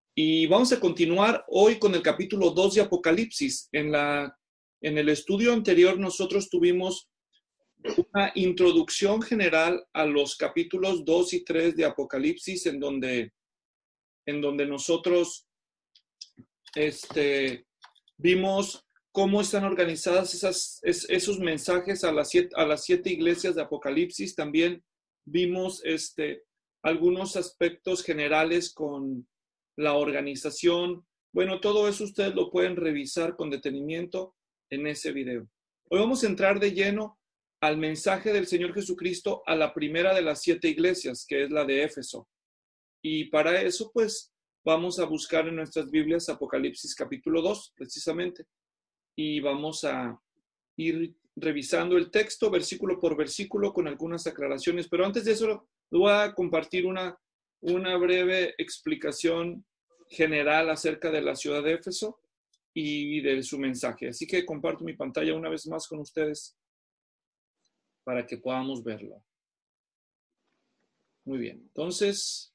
Y vamos a continuar hoy con el capítulo 2 de Apocalipsis. En el estudio anterior nosotros tuvimos una introducción general a los capítulos 2 y 3 de Apocalipsis, en donde nosotros vimos cómo están organizadas esos mensajes a las siete iglesias de Apocalipsis. También vimos algunos aspectos generales con la organización. Bueno, todo eso ustedes lo pueden revisar con detenimiento en ese video. Hoy vamos a entrar de lleno al mensaje del Señor Jesucristo a la primera de las siete iglesias, que es la de Éfeso. Y para eso, pues, vamos a buscar en nuestras Biblias Apocalipsis capítulo 2, precisamente. Y vamos a ir revisando el texto versículo por versículo con algunas aclaraciones. Pero antes de eso, voy a compartir una breve explicación general acerca de la ciudad de Éfeso y de su mensaje. Así que comparto mi pantalla una vez más con ustedes para que podamos verlo. Muy bien, entonces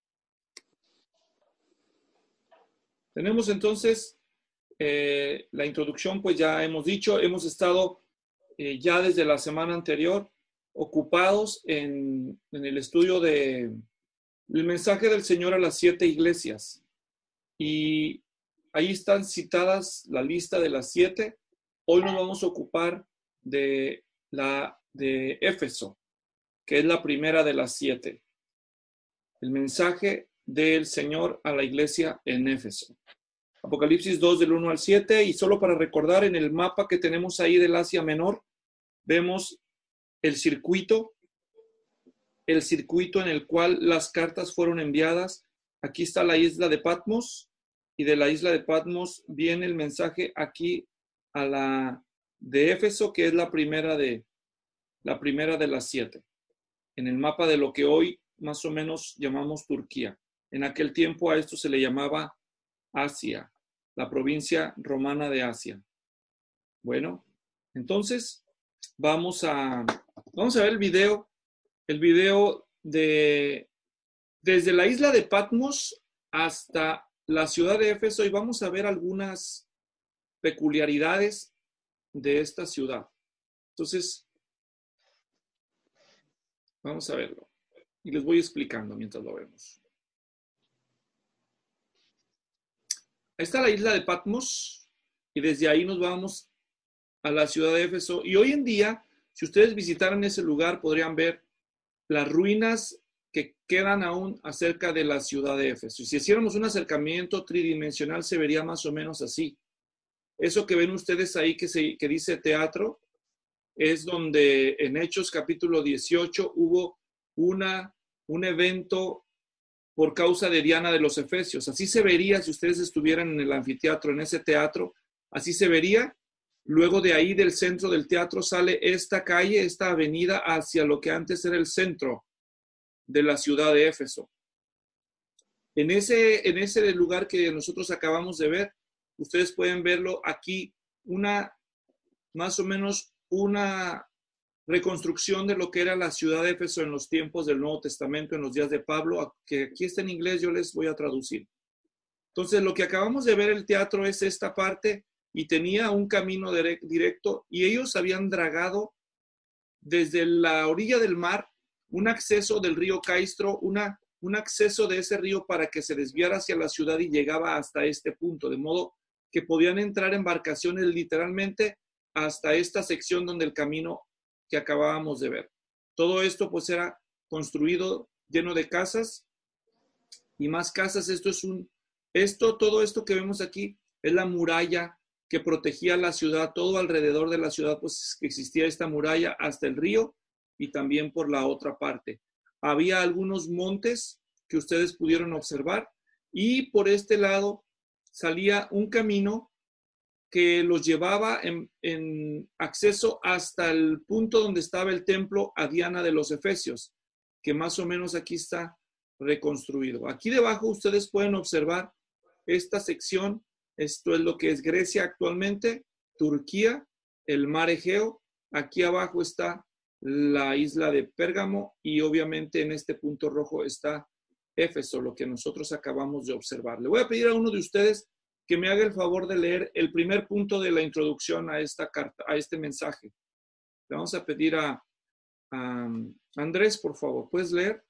tenemos entonces la introducción, pues ya hemos dicho, hemos estado ya desde la semana anterior ocupados en el estudio del mensaje del Señor a las siete iglesias. Y ahí están citadas la lista de las siete. Hoy nos vamos a ocupar de Éfeso, que es la primera de las siete. El mensaje del Señor a la iglesia en Éfeso. Apocalipsis 2 del 1 al 7. Y solo para recordar, en el mapa que tenemos ahí del Asia Menor, vemos el circuito en el cual las cartas fueron enviadas. Aquí está la isla de Patmos, y de la isla de Patmos viene el mensaje aquí a la de Éfeso, que es la primera de las siete, en el mapa de lo que hoy más o menos llamamos Turquía. En aquel tiempo a esto se le llamaba Asia, la provincia romana de Asia. Bueno, entonces vamos a ver el video desde la isla de Patmos hasta la ciudad de Éfeso, y vamos a ver algunas peculiaridades de esta ciudad. Entonces, vamos a verlo y les voy explicando mientras lo vemos. Ahí está la isla de Patmos y desde ahí nos vamos a la ciudad de Éfeso. Y hoy en día, si ustedes visitaran ese lugar, podrían ver las ruinas que quedan aún acerca de la ciudad de Éfeso. Y si hiciéramos un acercamiento tridimensional, se vería más o menos así. Eso que ven ustedes ahí que dice teatro, es donde en Hechos capítulo 18 hubo un evento por causa de Diana de los Efesios. Así se vería si ustedes estuvieran en el anfiteatro, en ese teatro, así se vería. Luego de ahí, del centro del teatro, sale esta calle, esta avenida, hacia lo que antes era el centro de la ciudad de Éfeso. En ese lugar que nosotros acabamos de ver, ustedes pueden verlo aquí, más o menos una reconstrucción de lo que era la ciudad de Éfeso en los tiempos del Nuevo Testamento, en los días de Pablo, que aquí está en inglés, yo les voy a traducir. Entonces, lo que acabamos de ver, el teatro, es esta parte, y tenía un camino directo, y ellos habían dragado desde la orilla del mar un acceso del río Caistro, un acceso de ese río para que se desviara hacia la ciudad y llegaba hasta este punto, de modo que podían entrar embarcaciones literalmente hasta esta sección donde el camino que acabábamos de ver. Todo esto pues era construido lleno de casas y más casas. Todo esto que vemos aquí es la muralla que protegía la ciudad. Todo alrededor de la ciudad pues existía esta muralla hasta el río y también por la otra parte. Había algunos montes que ustedes pudieron observar, y por este lado salía un camino que los llevaba en acceso hasta el punto donde estaba el templo a Diana de los Efesios, que más o menos aquí está reconstruido. Aquí debajo ustedes pueden observar esta sección. Esto es lo que es Grecia actualmente, Turquía, el mar Egeo. Aquí abajo está la isla de Pérgamo, y obviamente en este punto rojo está Éfeso, lo que nosotros acabamos de observar. Le voy a pedir a uno de ustedes que me haga el favor de leer el primer punto de la introducción a esta carta, a este mensaje. Le vamos a pedir a Andrés, por favor, ¿puedes leer?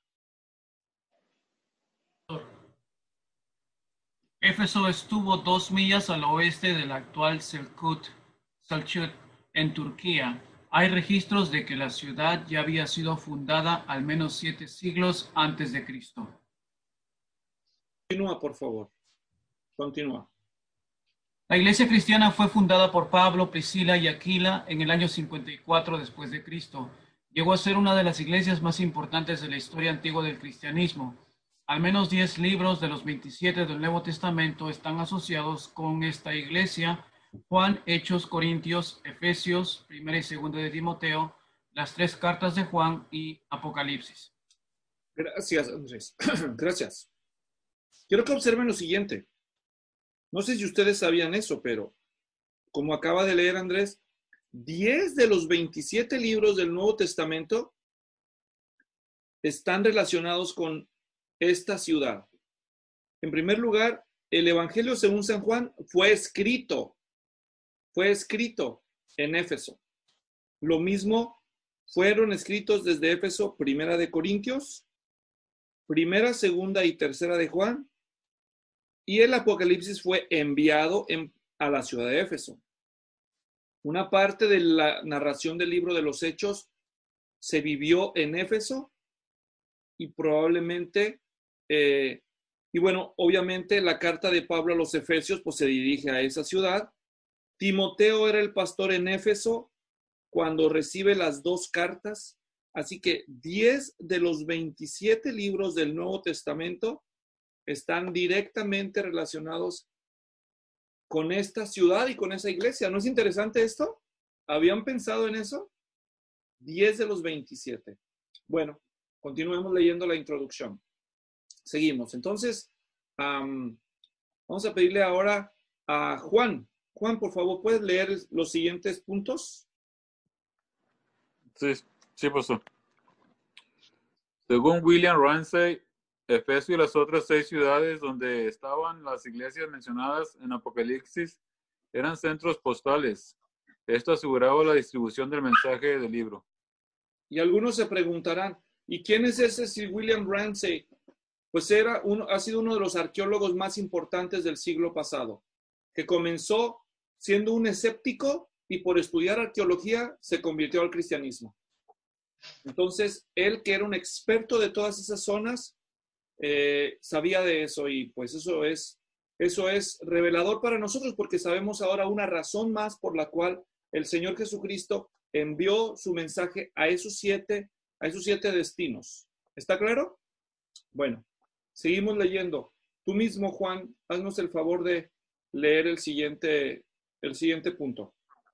Éfeso estuvo 2 millas al oeste del actual Selçuk, en Turquía. Hay registros de que la ciudad ya había sido fundada al menos 7 siglos antes de Cristo. Continúa, por favor. Continúa. La iglesia cristiana fue fundada por Pablo, Priscila y Aquila en el año 54 después de Cristo. Llegó a ser una de las iglesias más importantes de la historia antigua del cristianismo. Al menos 10 libros de los 27 del Nuevo Testamento están asociados con esta iglesia: Juan, Hechos, Corintios, Efesios, Primera y Segunda de Timoteo, las 3 cartas de Juan y Apocalipsis. Gracias, Andrés. Gracias. Quiero que observen lo siguiente. No sé si ustedes sabían eso, pero como acaba de leer Andrés, 10 de los 27 libros del Nuevo Testamento están relacionados con esta ciudad. En primer lugar, el Evangelio según San Juan fue escrito en Éfeso. Lo mismo fueron escritos desde Éfeso, Primera de Corintios, Primera, Segunda y Tercera de Juan, y el Apocalipsis fue enviado a la ciudad de Éfeso. Una parte de la narración del libro de los Hechos se vivió en Éfeso y probablemente, y bueno, obviamente la carta de Pablo a los Efesios pues se dirige a esa ciudad. Timoteo era el pastor en Éfeso cuando recibe las 2 cartas, así que 10 de los 27 libros del Nuevo Testamento están directamente relacionados con esta ciudad y con esa iglesia. ¿No es interesante esto? ¿Habían pensado en eso? 10 de los 27. Bueno, continuemos leyendo la introducción. Seguimos. Entonces, vamos a pedirle ahora a Juan. Juan, por favor, ¿puedes leer los siguientes puntos? Sí, pastor. Según William Ramsay, Efesio y las otras 6 ciudades donde estaban las iglesias mencionadas en Apocalipsis eran centros postales. Esto aseguraba la distribución del mensaje del libro. Y algunos se preguntarán, ¿y quién es ese Sir William Ramsay? Pues ha sido uno de los arqueólogos más importantes del siglo pasado, que comenzó siendo un escéptico y por estudiar arqueología se convirtió al cristianismo. Entonces, él, que era un experto de todas esas zonas, sabía de eso, y pues eso es revelador para nosotros, porque sabemos ahora una razón más por la cual el Señor Jesucristo envió su mensaje a esos siete destinos. ¿Está claro? Bueno, seguimos leyendo. Tú mismo, Juan, haznos el favor de leer el siguiente punto.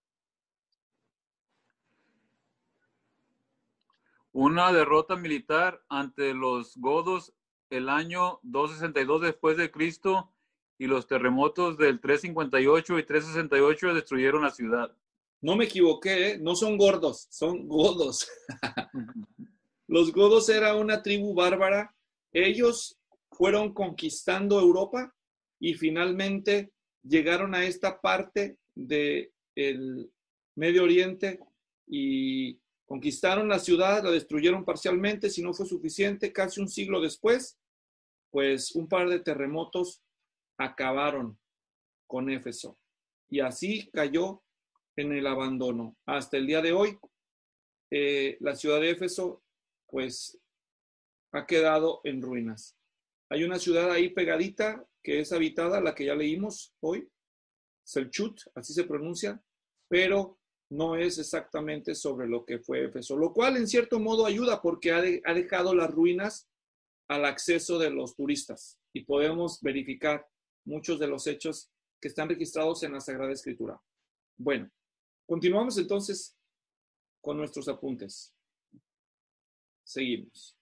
Una derrota militar ante los godos el año 262 después de Cristo y los terremotos del 358 y 368 destruyeron la ciudad. No me equivoqué, ¿eh? No son gordos, son godos. Los godos era una tribu bárbara. Ellos fueron conquistando Europa y finalmente llegaron a esta parte del Medio Oriente y conquistaron la ciudad, la destruyeron parcialmente. Si no fue suficiente, casi un siglo después, pues un par de terremotos acabaron con Éfeso. Y así cayó en el abandono. Hasta el día de hoy, la ciudad de Éfeso, pues, ha quedado en ruinas. Hay una ciudad ahí pegadita que es habitada, la que ya leímos hoy, Selchut, así se pronuncia, pero no es exactamente sobre lo que fue Éfeso, lo cual en cierto modo ayuda porque ha dejado las ruinas al acceso de los turistas y podemos verificar muchos de los hechos que están registrados en la Sagrada Escritura. Bueno, continuamos entonces con nuestros apuntes. Seguimos.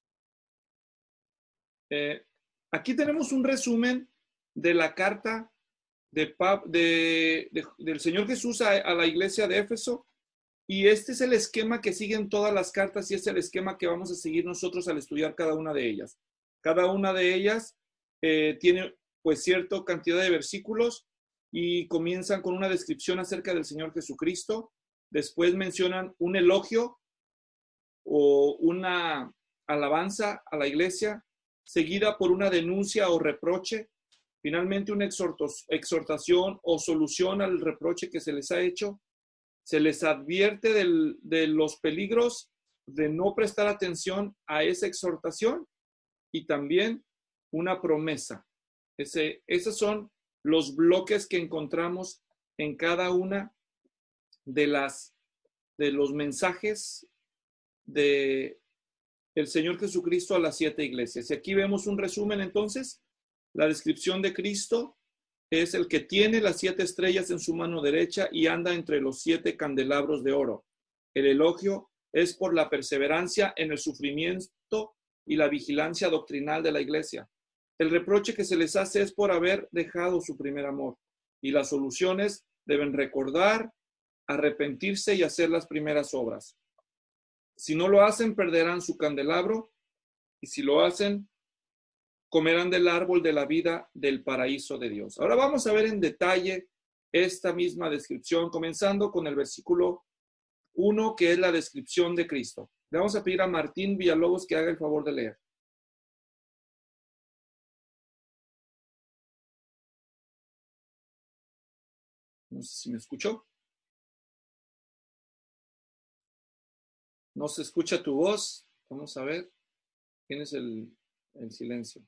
Aquí tenemos un resumen de la carta del Señor Jesús a la iglesia de Éfeso, y este es el esquema que siguen todas las cartas y es el esquema que vamos a seguir nosotros al estudiar cada una de ellas. Cada una de ellas tiene pues cierta cantidad de versículos y comienzan con una descripción acerca del Señor Jesucristo. Después mencionan un elogio o una alabanza a la iglesia, seguida por una denuncia o reproche, finalmente una exhortación o solución al reproche que se les ha hecho. Se les advierte de los peligros de no prestar atención a esa exhortación y también una promesa. Esos son los bloques que encontramos en cada una de los mensajes de el Señor Jesucristo a las 7 iglesias. Y aquí vemos un resumen entonces. La descripción de Cristo es el que tiene las 7 estrellas en su mano derecha y anda entre los 7 candelabros de oro. El elogio es por la perseverancia en el sufrimiento y la vigilancia doctrinal de la iglesia. El reproche que se les hace es por haber dejado su primer amor. Y las soluciones deben recordar, arrepentirse y hacer las primeras obras. Si no lo hacen, perderán su candelabro, y si lo hacen, comerán del árbol de la vida del paraíso de Dios. Ahora vamos a ver en detalle esta misma descripción, comenzando con el versículo 1, que es la descripción de Cristo. Le vamos a pedir a Martín Villalobos que haga el favor de leer. No sé si me escuchó. No se escucha tu voz. Vamos a ver. Tienes el silencio.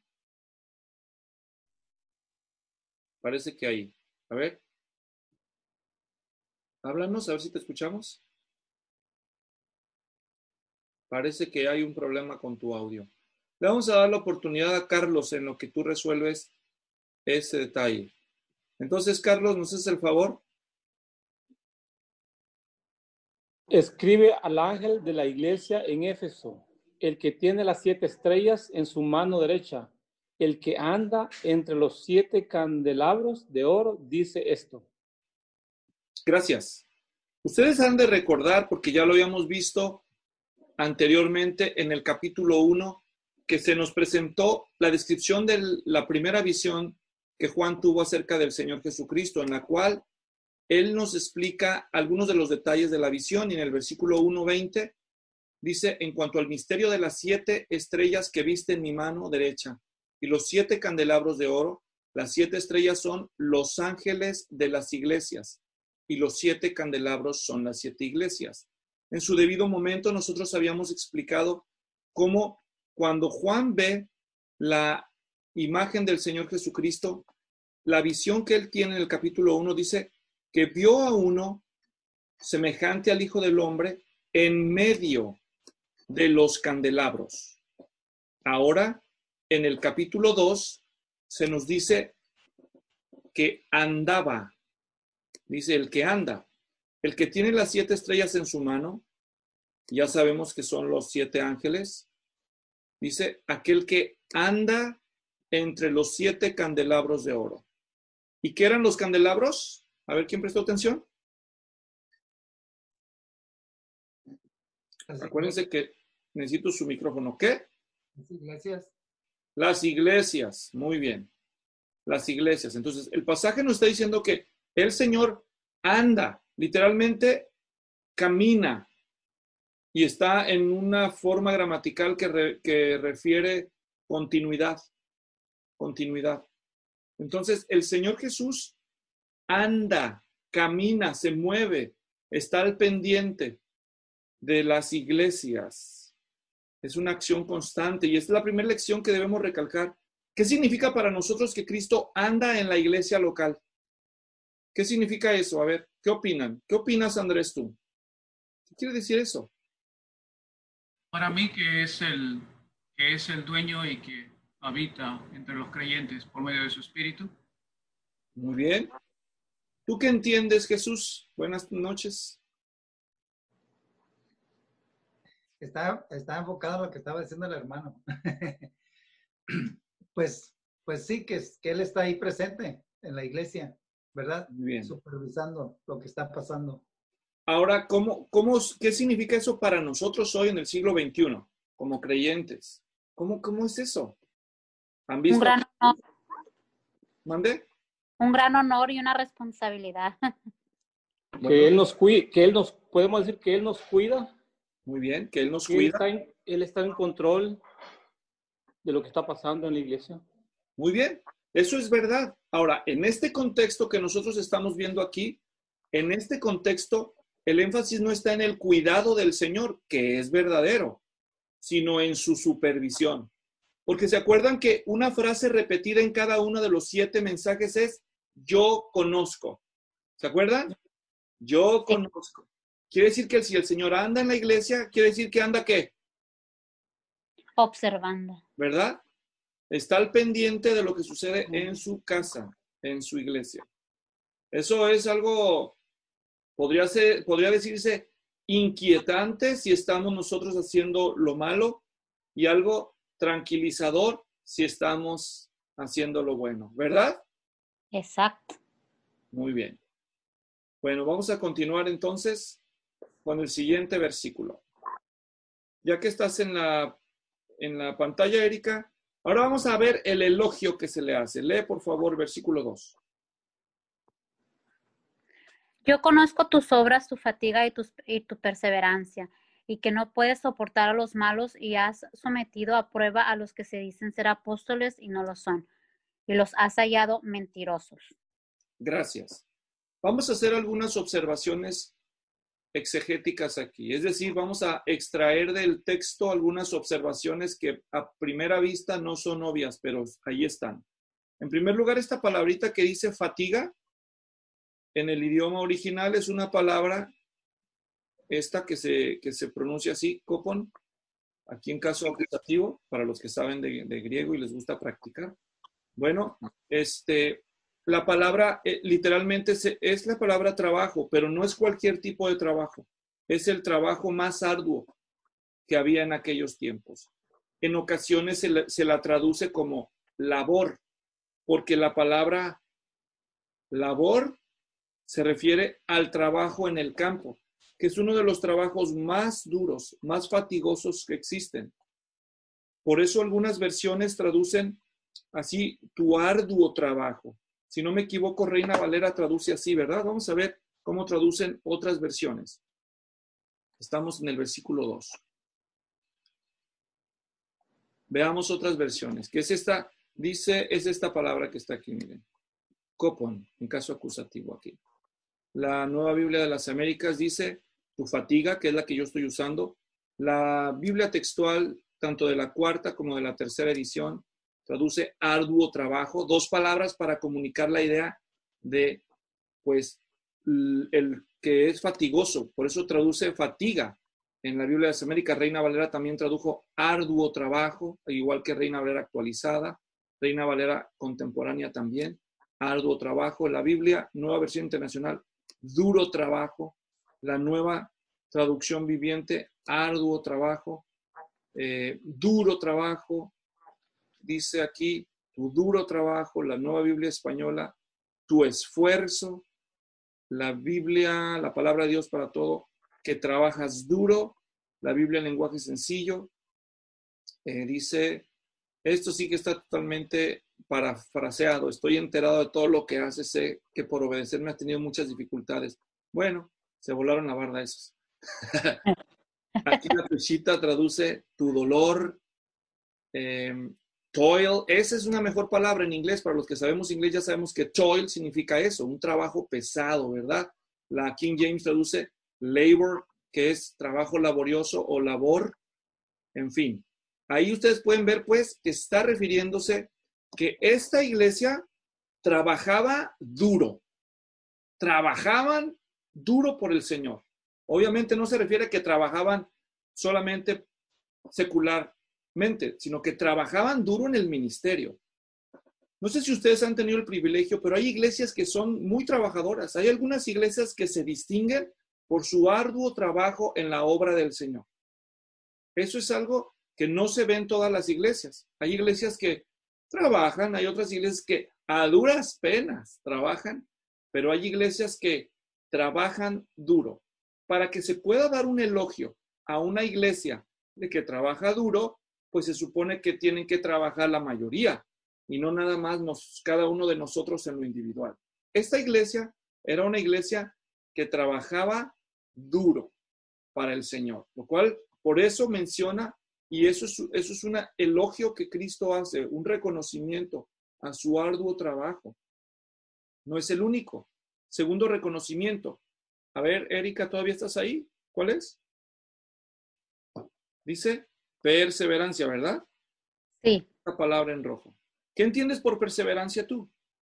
Parece que ahí. A ver. Háblanos, a ver si te escuchamos. Parece que hay un problema con tu audio. Le vamos a dar la oportunidad a Carlos en lo que tú resuelves ese detalle. Entonces, Carlos, ¿nos haces el favor? Escribe al ángel de la iglesia en Éfeso, el que tiene las 7 estrellas en su mano derecha, el que anda entre los 7 candelabros de oro, dice esto. Gracias. Ustedes han de recordar, porque ya lo habíamos visto anteriormente en el capítulo 1, que se nos presentó la descripción de la primera visión que Juan tuvo acerca del Señor Jesucristo, en la cual él nos explica algunos de los detalles de la visión, y en el versículo 1:20 dice: en cuanto al misterio de las 7 estrellas que viste en mi mano derecha y los 7 candelabros de oro, las 7 estrellas son los ángeles de las iglesias y los 7 candelabros son las 7 iglesias. En su debido momento nosotros habíamos explicado cómo cuando Juan ve la imagen del Señor Jesucristo, la visión que él tiene en el capítulo 1 dice que vio a uno semejante al Hijo del Hombre en medio de los candelabros. Ahora, en el capítulo 2, se nos dice que andaba. Dice el que anda. El que tiene las 7 estrellas en su mano, ya sabemos que son los 7 ángeles. Dice aquel que anda entre los 7 candelabros de oro. ¿Y qué eran los candelabros? A ver, ¿quién prestó atención? Acuérdense que necesito su micrófono. ¿Qué? Las iglesias. Las iglesias. Muy bien. Las iglesias. Entonces, el pasaje nos está diciendo que el Señor anda, literalmente camina, y está en una forma gramatical que refiere continuidad. Continuidad. Entonces, el Señor Jesús anda, camina, se mueve, está al pendiente de las iglesias. Es una acción constante y es la primera lección que debemos recalcar. ¿Qué significa para nosotros que Cristo anda en la iglesia local? ¿Qué significa eso? A ver, ¿qué opinan? ¿Qué opinas, Andrés, tú? ¿Qué quiere decir eso? Para mí que es el dueño y que habita entre los creyentes por medio de su espíritu. Muy bien. ¿Tú qué entiendes, Jesús? Buenas noches. Está enfocado en lo que estaba diciendo el hermano. Pues sí, que él está ahí presente en la iglesia, ¿verdad? Muy bien. Supervisando lo que está pasando. Ahora, ¿qué significa eso para nosotros hoy en el siglo XXI, como creyentes? ¿Cómo es eso? ¿Han Un visto? gran honor, ¿Mande? un gran honor y una responsabilidad. Bueno, Que Él nos cuide, podemos decir que Él nos cuida, muy bien, que Él nos que cuida. Él está en control de lo que está pasando en la iglesia. Muy bien, eso es verdad. Ahora, en este contexto que nosotros estamos viendo aquí, en este contexto, el énfasis no está en el cuidado del Señor, que es verdadero, sino en su supervisión. Porque se acuerdan que una frase repetida en cada uno de los 7 mensajes es, yo conozco. ¿Se acuerdan? Yo conozco. Quiere decir que si el Señor anda en la iglesia, quiere decir que anda ¿qué? Observando. ¿Verdad? Está al pendiente de lo que sucede en su casa, en su iglesia. Eso es algo, podría decirse, inquietante si estamos nosotros haciendo lo malo y algo tranquilizador si estamos haciendo lo bueno, ¿verdad? Exacto. Muy bien. Bueno, vamos a continuar entonces con el siguiente versículo. Ya que estás en la pantalla, Erika, ahora vamos a ver el elogio que se le hace. Lee, por favor, versículo 2. Yo conozco tus obras, tu fatiga y tu perseverancia, y que no puedes soportar a los malos y has sometido a prueba a los que se dicen ser apóstoles y no lo son, y los has hallado mentirosos. Gracias. Vamos a hacer algunas observaciones exegéticas aquí. Es decir, vamos a extraer del texto algunas observaciones que a primera vista no son obvias, pero ahí están. En primer lugar, esta palabrita que dice fatiga, en el idioma original es una palabra, esta que se pronuncia así, kopon, aquí en caso acusativo, para los que saben de griego y les gusta practicar. Bueno, la palabra literalmente es la palabra trabajo, pero no es cualquier tipo de trabajo. Es el trabajo más arduo que había en aquellos tiempos. En ocasiones se la traduce como labor, porque la palabra labor se refiere al trabajo en el campo, que es uno de los trabajos más duros, más fatigosos que existen. Por eso algunas versiones traducen así, tu arduo trabajo. Si no me equivoco, Reina Valera traduce así, ¿verdad? Vamos a ver cómo traducen otras versiones. Estamos en el versículo 2. Veamos otras versiones. ¿Qué es esta? Dice, es esta palabra que está aquí, miren. Kopon, en caso acusativo aquí. La Nueva Biblia de las Américas dice, tu fatiga, que es la que yo estoy usando. La Biblia textual, tanto de la 4ª como de la 3ª edición, traduce arduo trabajo, 2 palabras para comunicar la idea de, pues, el que es fatigoso. Por eso traduce fatiga. En la Biblia de las Américas, Reina Valera también tradujo arduo trabajo, igual que Reina Valera actualizada, Reina Valera contemporánea también, arduo trabajo. La Biblia, Nueva Versión Internacional, duro trabajo. La Nueva Traducción Viviente, arduo trabajo, duro trabajo. Dice aquí, tu duro trabajo, la Nueva Biblia Española, tu esfuerzo, la Biblia, la palabra de Dios para todo, que trabajas duro, la Biblia en lenguaje sencillo, dice, esto sí que está totalmente parafraseado, estoy enterado de todo lo que haces, sé que por obedecerme has tenido muchas dificultades. Bueno, se volaron la barda esos. Aquí la Peshita traduce tu dolor, toil, esa es una mejor palabra en inglés, para los que sabemos inglés ya sabemos que toil significa eso, un trabajo pesado, ¿verdad? La King James traduce labor, que es trabajo laborioso o labor, en fin. Ahí ustedes pueden ver pues que está refiriéndose que esta iglesia trabajaba duro, trabajaban duro por el Señor. Obviamente no se refiere a que trabajaban solamente secularmente, sino que trabajaban duro en el ministerio. No sé si ustedes han tenido el privilegio, pero hay iglesias que son muy trabajadoras. Hay algunas iglesias que se distinguen por su arduo trabajo en la obra del Señor. Eso es algo que no se ve en todas las iglesias. Hay iglesias que trabajan, hay otras iglesias que a duras penas trabajan, pero hay iglesias que trabajan duro. Para que se pueda dar un elogio a una iglesia de que trabaja duro, pues se supone que tienen que trabajar la mayoría. y no nada más cada uno de nosotros en lo individual. Esta iglesia era una iglesia que trabajaba duro para el Señor, lo cual por eso menciona, y eso es un elogio que Cristo hace, un reconocimiento a su arduo trabajo. No es el único. Segundo reconocimiento. A ver, Erika, ¿todavía estás ahí? ¿Cuál es? Dice perseverancia, ¿verdad? Sí, La palabra en rojo. ¿Qué entiendes por perseverancia tú?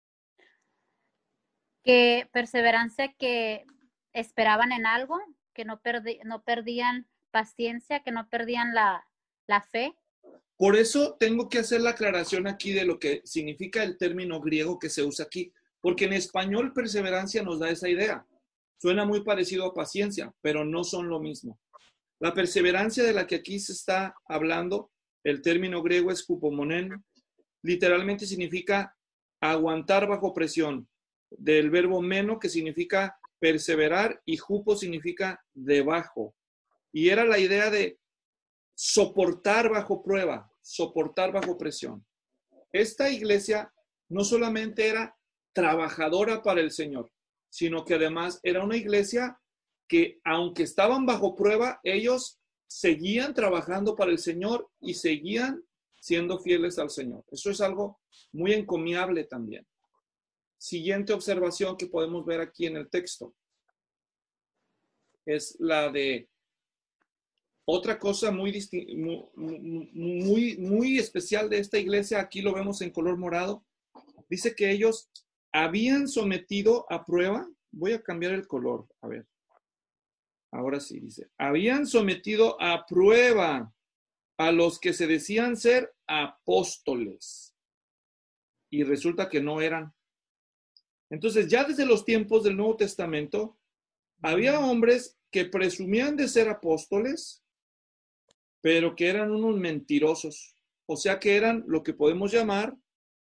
que perseverancia, que esperaban en algo, que no perdían paciencia, que no perdían la fe. Por eso tengo que hacer la aclaración aquí de lo que significa el término griego que se usa aquí, porque en español perseverancia nos da esa idea. Suena muy parecido a paciencia, pero no son lo mismo. La perseverancia de la que aquí se está hablando, el término griego es hupomonen, literalmente significa aguantar bajo presión, del verbo meno, que significa perseverar, y hupo significa debajo. Y era la idea de soportar bajo prueba, soportar bajo presión. Esta iglesia no solamente era trabajadora para el Señor, sino que además era una iglesia que, aunque estaban bajo prueba, ellos seguían trabajando para el Señor y seguían siendo fieles al Señor. Eso es algo muy encomiable también. Siguiente observación que podemos ver aquí en el texto es la de otra cosa muy especial de esta iglesia. Aquí lo vemos en color morado. Dice que ellos habían sometido a prueba. Voy a cambiar el color. A ver. Ahora sí, dice. Habían sometido a prueba a los que se decían ser apóstoles. Y resulta que no eran. Entonces, ya desde los tiempos del Nuevo Testamento, había hombres que presumían de ser apóstoles, pero que eran unos mentirosos. O sea que eran lo que podemos llamar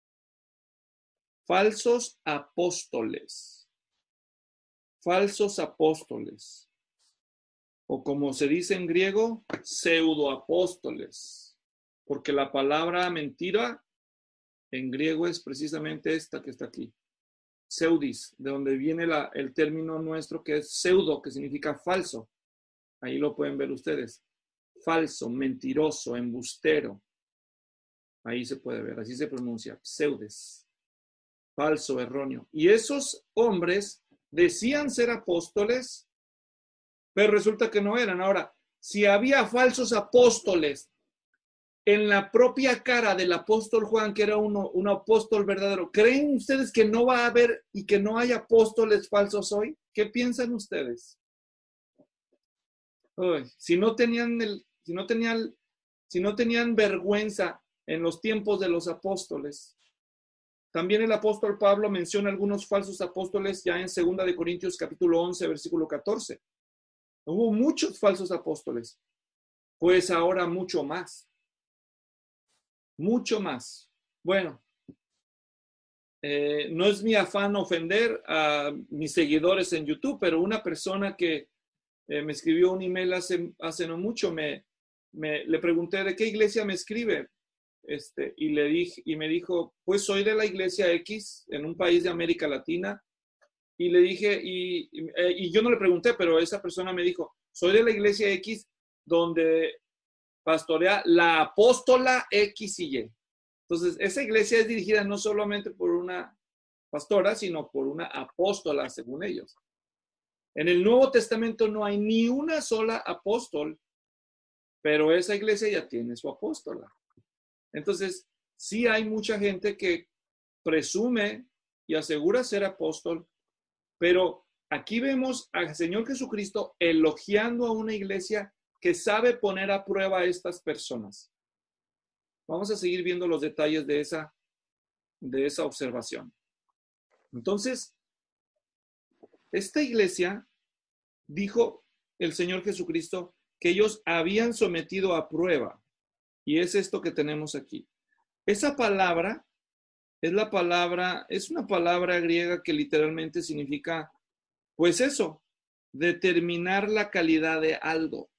falsos apóstoles. Falsos apóstoles. O como se dice en griego, pseudoapóstoles. Porque la palabra mentira en griego es precisamente esta que está aquí. Pseudis, de donde viene el término nuestro que es pseudo, que significa falso. Ahí lo pueden ver ustedes. Falso, mentiroso, embustero. Ahí se puede ver, así se pronuncia, pseudes. Falso, erróneo. Y esos hombres decían ser apóstoles, pero resulta que no eran. Ahora, si había falsos apóstoles en la propia cara del apóstol Juan, que era un apóstol verdadero, ¿creen ustedes que no va a haber y que no hay apóstoles falsos hoy? ¿Qué piensan ustedes? Si no tenían vergüenza en los tiempos de los apóstoles. También el apóstol Pablo menciona algunos falsos apóstoles ya en 2 de Corintios capítulo 11, versículo 14. Hubo muchos falsos apóstoles, pues ahora mucho más. Mucho más. Bueno, no es mi afán ofender a mis seguidores en YouTube, pero una persona que me escribió un email hace no mucho, le pregunté de qué iglesia me escribe, y me dijo, pues soy de la iglesia X en un país de América Latina, y le dije, y yo no le pregunté, pero esa persona me dijo, soy de la iglesia X donde pastorea la apóstola X y Y. Entonces, esa iglesia es dirigida no solamente por una pastora, sino por una apóstola, según ellos. En el Nuevo Testamento no hay ni una sola apóstol, pero esa iglesia ya tiene su apóstola. Entonces, sí hay mucha gente que presume y asegura ser apóstol, pero aquí vemos al Señor Jesucristo elogiando a una iglesia que sabe poner a prueba a estas personas. Vamos a seguir viendo los detalles de esa observación. Entonces, esta iglesia, dijo el Señor Jesucristo, que ellos habían sometido a prueba. Y es esto que tenemos aquí. Esa palabra es una palabra griega que literalmente significa, pues eso, determinar la calidad de algo,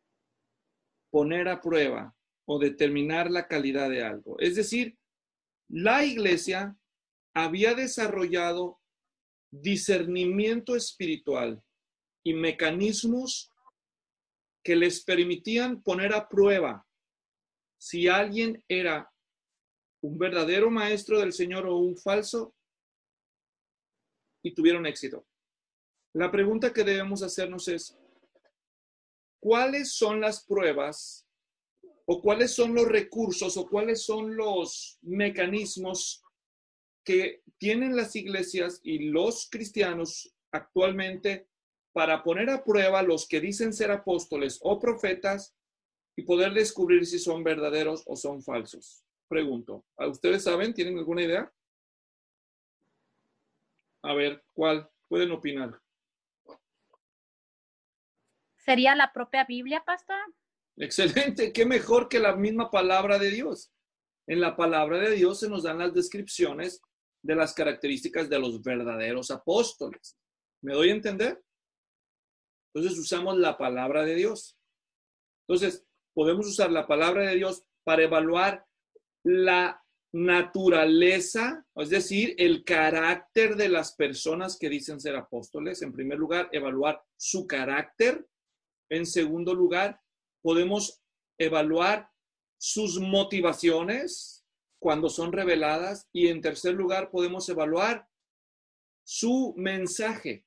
poner a prueba o determinar la calidad de algo. Es decir, La iglesia había desarrollado discernimiento espiritual y mecanismos que les permitían poner a prueba si alguien era un verdadero maestro del Señor o un falso, y tuvieron éxito. La pregunta que debemos hacernos es, ¿cuáles son las pruebas o cuáles son los recursos o cuáles son los mecanismos que tienen las iglesias y los cristianos actualmente para poner a prueba los que dicen ser apóstoles o profetas y poder descubrir si son verdaderos o son falsos? Pregunto, ¿a ustedes saben? ¿Tienen alguna idea? A ver, ¿cuál? Pueden opinar. ¿Sería la propia Biblia, pastor? Excelente, qué mejor que la misma palabra de Dios. En la palabra de Dios se nos dan las descripciones de las características de los verdaderos apóstoles. ¿Me doy a entender? Entonces usamos la palabra de Dios. Entonces, podemos usar la palabra de Dios para evaluar la naturaleza, es decir, el carácter de las personas que dicen ser apóstoles. En primer lugar, evaluar su carácter. En segundo lugar, podemos evaluar sus motivaciones cuando son reveladas. Y en tercer lugar, podemos evaluar su mensaje.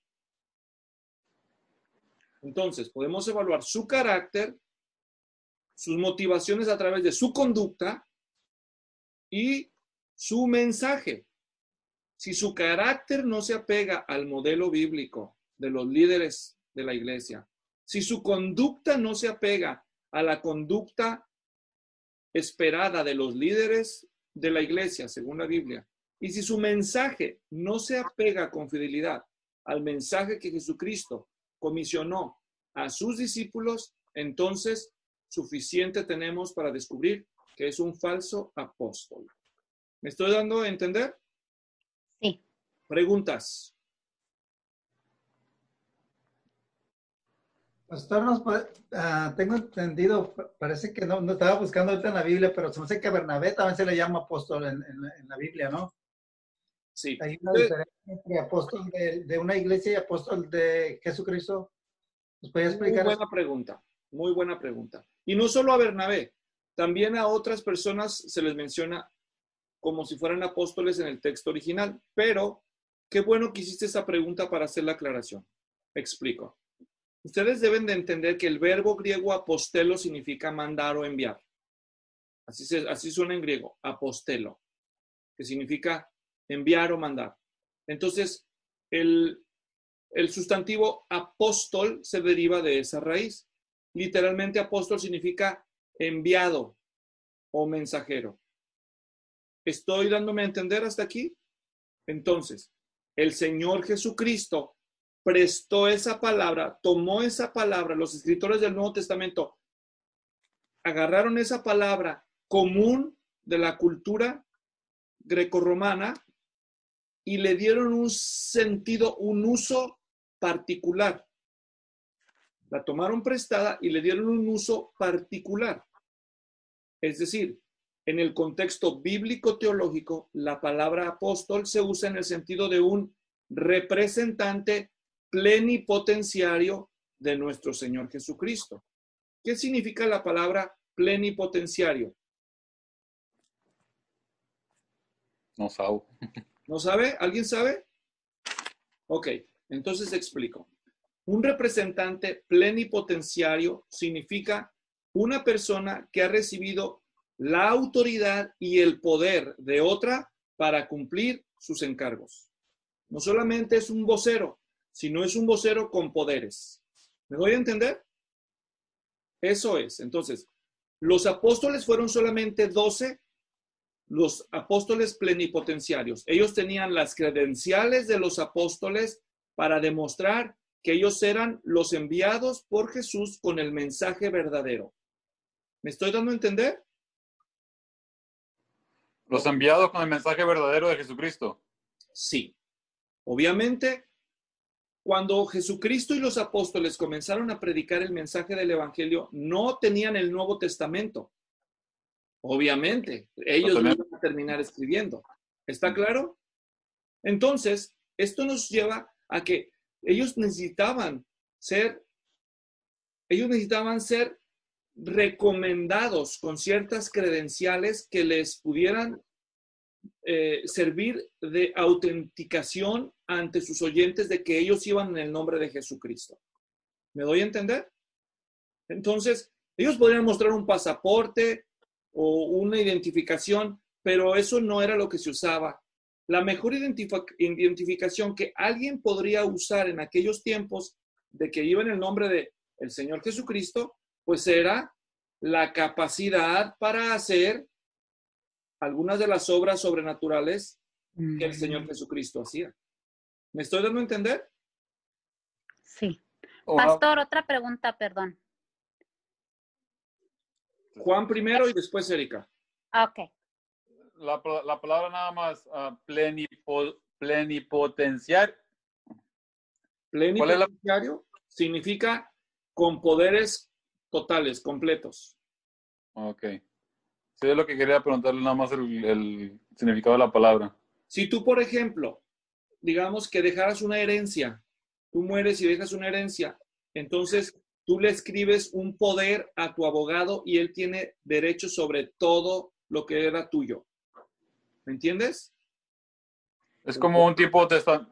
Entonces, podemos evaluar su carácter, sus motivaciones a través de su conducta y su mensaje. Si su carácter no se apega al modelo bíblico de los líderes de la iglesia, si su conducta no se apega a la conducta esperada de los líderes de la iglesia, según la Biblia, y si su mensaje no se apega con fidelidad al mensaje que Jesucristo comisionó a sus discípulos, entonces suficiente tenemos para descubrir que es un falso apóstol. ¿Me estoy dando a entender? Sí. Preguntas. Pastor, tengo entendido, parece que no estaba buscando ahorita en la Biblia, pero se me hace que a Bernabé también se le llama apóstol en la Biblia, ¿no? Sí. Hay una diferencia entre apóstol de una iglesia y apóstol de Jesucristo. ¿Nos puede explicar? Muy buena pregunta, muy buena pregunta. Y no solo a Bernabé, también a otras personas se les menciona como si fueran apóstoles en el texto original, pero qué bueno que hiciste esa pregunta para hacer la aclaración. Explico. Ustedes deben de entender que el verbo griego apostelo significa mandar o enviar. Así suena en griego, apostelo, que significa enviar o mandar. Entonces, el sustantivo apóstol se deriva de esa raíz. Literalmente apóstol significa enviado o mensajero. ¿Estoy dándome a entender hasta aquí? Entonces, el Señor Jesucristo prestó esa palabra, tomó esa palabra, los escritores del Nuevo Testamento agarraron esa palabra común de la cultura grecorromana y le dieron un sentido, un uso particular. La tomaron prestada y le dieron un uso particular. Es decir, en el contexto bíblico-teológico, la palabra apóstol se usa en el sentido de un representante plenipotenciario de nuestro Señor Jesucristo. ¿Qué significa la palabra plenipotenciario? No sabe. ¿No sabe? ¿Alguien sabe? Ok, entonces explico. Un representante plenipotenciario significa una persona que ha recibido la autoridad y el poder de otra para cumplir sus encargos. No solamente es un vocero, sino es un vocero con poderes. ¿Me doy a entender? Eso es. Entonces, los apóstoles fueron solamente 12, los apóstoles plenipotenciarios. Ellos tenían las credenciales de los apóstoles para demostrar que ellos eran los enviados por Jesús con el mensaje verdadero. ¿Me estoy dando a entender? Los enviados con el mensaje verdadero de Jesucristo. Sí. Obviamente, cuando Jesucristo y los apóstoles comenzaron a predicar el mensaje del Evangelio, no tenían el Nuevo Testamento. Obviamente, ellos lo iban a terminar escribiendo. ¿Está claro? Entonces, esto nos lleva a que ellos necesitaban ser recomendados con ciertas credenciales que les pudieran servir de autenticación ante sus oyentes de que ellos iban en el nombre de Jesucristo. ¿Me doy a entender? Entonces, ellos podrían mostrar un pasaporte o una identificación, pero eso no era lo que se usaba. La mejor identificación que alguien podría usar en aquellos tiempos de que iba en el nombre de el Señor Jesucristo, pues era la capacidad para hacer algunas de las obras sobrenaturales que el Señor Jesucristo hacía. ¿Me estoy dando a entender? Sí. Pastor, otra pregunta, perdón. Juan primero y después Erika. Ok. La palabra nada más, plenipotenciario. Plenipotenciario significa con poderes totales, completos. Ok. Sí, es lo que quería preguntarle nada más el significado de la palabra. Si tú, por ejemplo, digamos que dejaras una herencia, tú mueres y dejas una herencia, entonces tú le escribes un poder a tu abogado y él tiene derecho sobre todo lo que era tuyo. ¿Me entiendes? Es como un tipo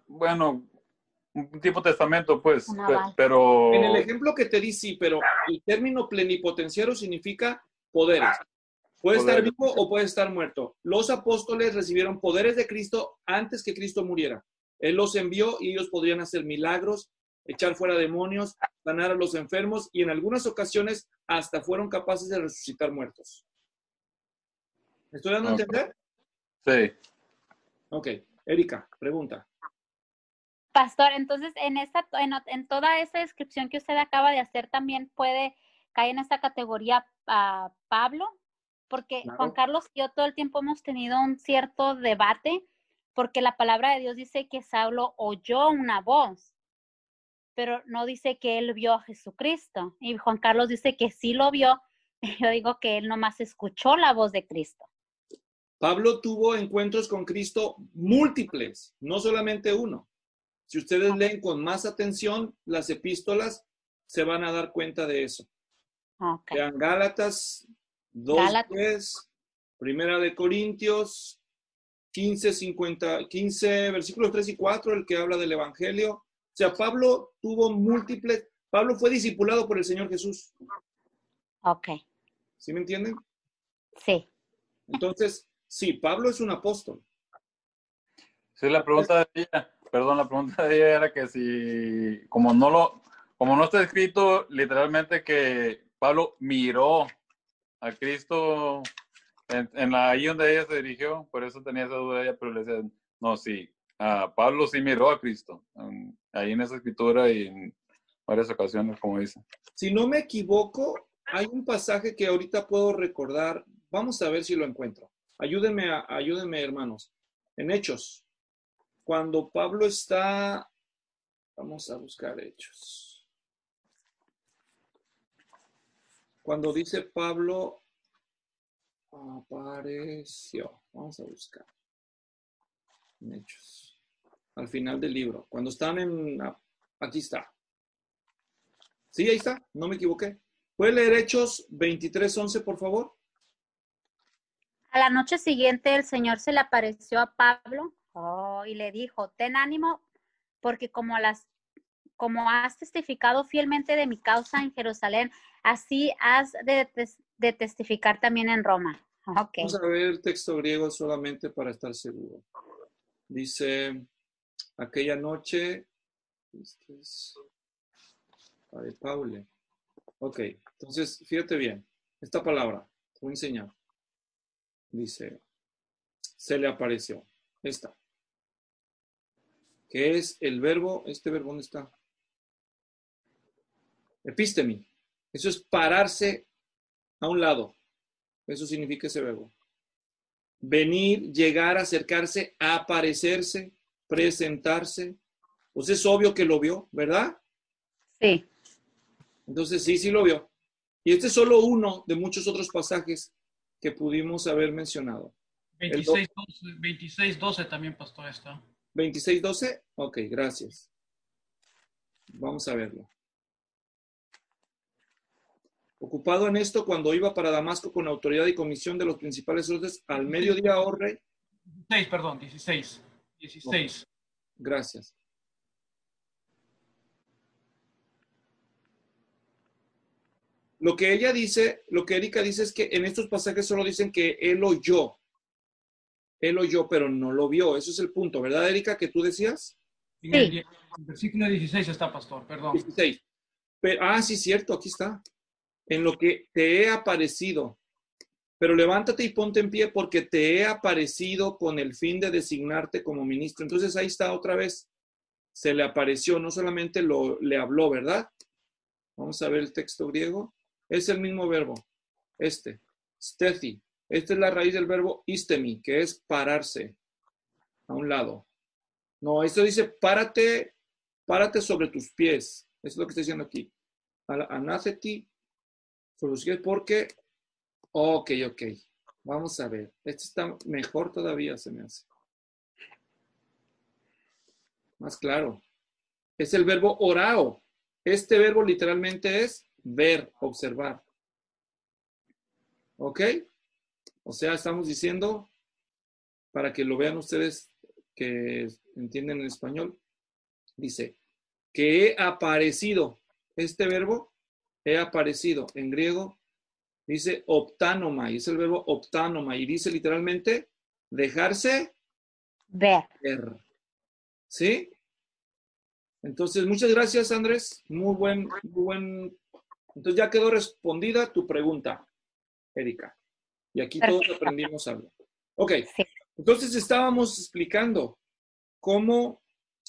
testamento, pues, pero... En el ejemplo que te di, sí, pero el término plenipotenciario significa poderes. Puede estar vivo o puede estar muerto. Los apóstoles recibieron poderes de Cristo antes que Cristo muriera. Él los envió y ellos podrían hacer milagros, echar fuera demonios, sanar a los enfermos y en algunas ocasiones hasta fueron capaces de resucitar muertos. ¿Me estoy dando a entender? Sí. Ok. Erika, pregunta. Pastor, entonces en toda esa descripción que usted acaba de hacer también puede caer en esta categoría Pablo, porque Claro. Juan Carlos y yo todo el tiempo hemos tenido un cierto debate, porque la palabra de Dios dice que Saulo oyó una voz, pero no dice que él vio a Jesucristo, y Juan Carlos dice que sí lo vio, y yo digo que él nomás escuchó la voz de Cristo. Pablo tuvo encuentros con Cristo múltiples, no solamente uno. Si ustedes leen con más atención las epístolas, se van a dar cuenta de eso. Okay. Vean Gálatas 2:10, Primera de Corintios 15, versículos 3 y 4, el que habla del Evangelio. O sea, Pablo fue discipulado por el Señor Jesús. Ok. ¿Sí me entienden? Sí. Entonces, sí, Pablo es un apóstol. Sí, la pregunta de ella era que si, como no está escrito literalmente que Pablo miró a Cristo ahí donde ella se dirigió, por eso tenía esa duda ella, pero le decía, no, sí, Pablo sí miró a Cristo, ahí en esa escritura y en varias ocasiones, como dice. Si no me equivoco, hay un pasaje que ahorita puedo recordar, vamos a ver si lo encuentro. Ayúdenme, hermanos. En Hechos, cuando Pablo está, vamos a buscar Hechos. Cuando dice Pablo, apareció. Vamos a buscar. En Hechos. Al final del libro. Cuando están aquí está. Sí, ahí está. No me equivoqué. ¿Puede leer Hechos 23:11, por favor? A la noche siguiente el Señor se le apareció a Pablo y le dijo, ten ánimo, porque como has testificado fielmente de mi causa en Jerusalén, así has de testificar también en Roma. Okay. Vamos a ver el texto griego solamente para estar seguro. Dice, aquella noche, este es de Paule. Ok, entonces fíjate bien, esta palabra, te voy a enseñar. Dice, se le apareció, esta. ¿Qué es el verbo? ¿Este verbo dónde está? Epistemi. Eso es pararse a un lado. Eso significa ese verbo. Venir, llegar, acercarse, aparecerse, presentarse. Pues es obvio que lo vio, ¿verdad? Sí. Entonces sí lo vio. Y este es solo uno de muchos otros pasajes que pudimos haber mencionado. 26:12 también, pastor, está. 26:12. Ok, gracias. Vamos a verlo. Ocupado en esto, cuando iba para Damasco con autoridad y comisión de los principales órdenes, al mediodía, oh rey. 16. Okay. Gracias. Lo que ella dice, lo que Erika dice es que en estos pasajes solo dicen que él oyó, pero no lo vio. Eso es el punto, ¿verdad, Erika, que tú decías? En el versículo 16 está, pastor, perdón. 16. Sí, cierto, aquí está. En lo que te he aparecido. Pero levántate y ponte en pie porque te he aparecido con el fin de designarte como ministro. Entonces ahí está otra vez. Se le apareció, no solamente le habló, ¿verdad? Vamos a ver el texto griego. Es el mismo verbo. Stethi. Esta es la raíz del verbo istemi, que es pararse a un lado. No, esto dice párate sobre tus pies. Es lo que está diciendo aquí. Anáceti sobre tus pies porque... Ok. Vamos a ver. Esto está mejor todavía, se me hace. Más claro. Es el verbo orao. Este verbo literalmente es ver, observar. ¿Ok? O sea, estamos diciendo, para que lo vean ustedes que entienden el español, dice que he aparecido. Este verbo, he aparecido, en griego, dice optánoma, y es el verbo optánoma, y dice literalmente dejarse ver. ¿Sí? Entonces, muchas gracias, Andrés. Muy buen. Entonces ya quedó respondida tu pregunta, Erika. Y aquí todos aprendimos algo. Ok, Sí. entonces estábamos explicando cómo...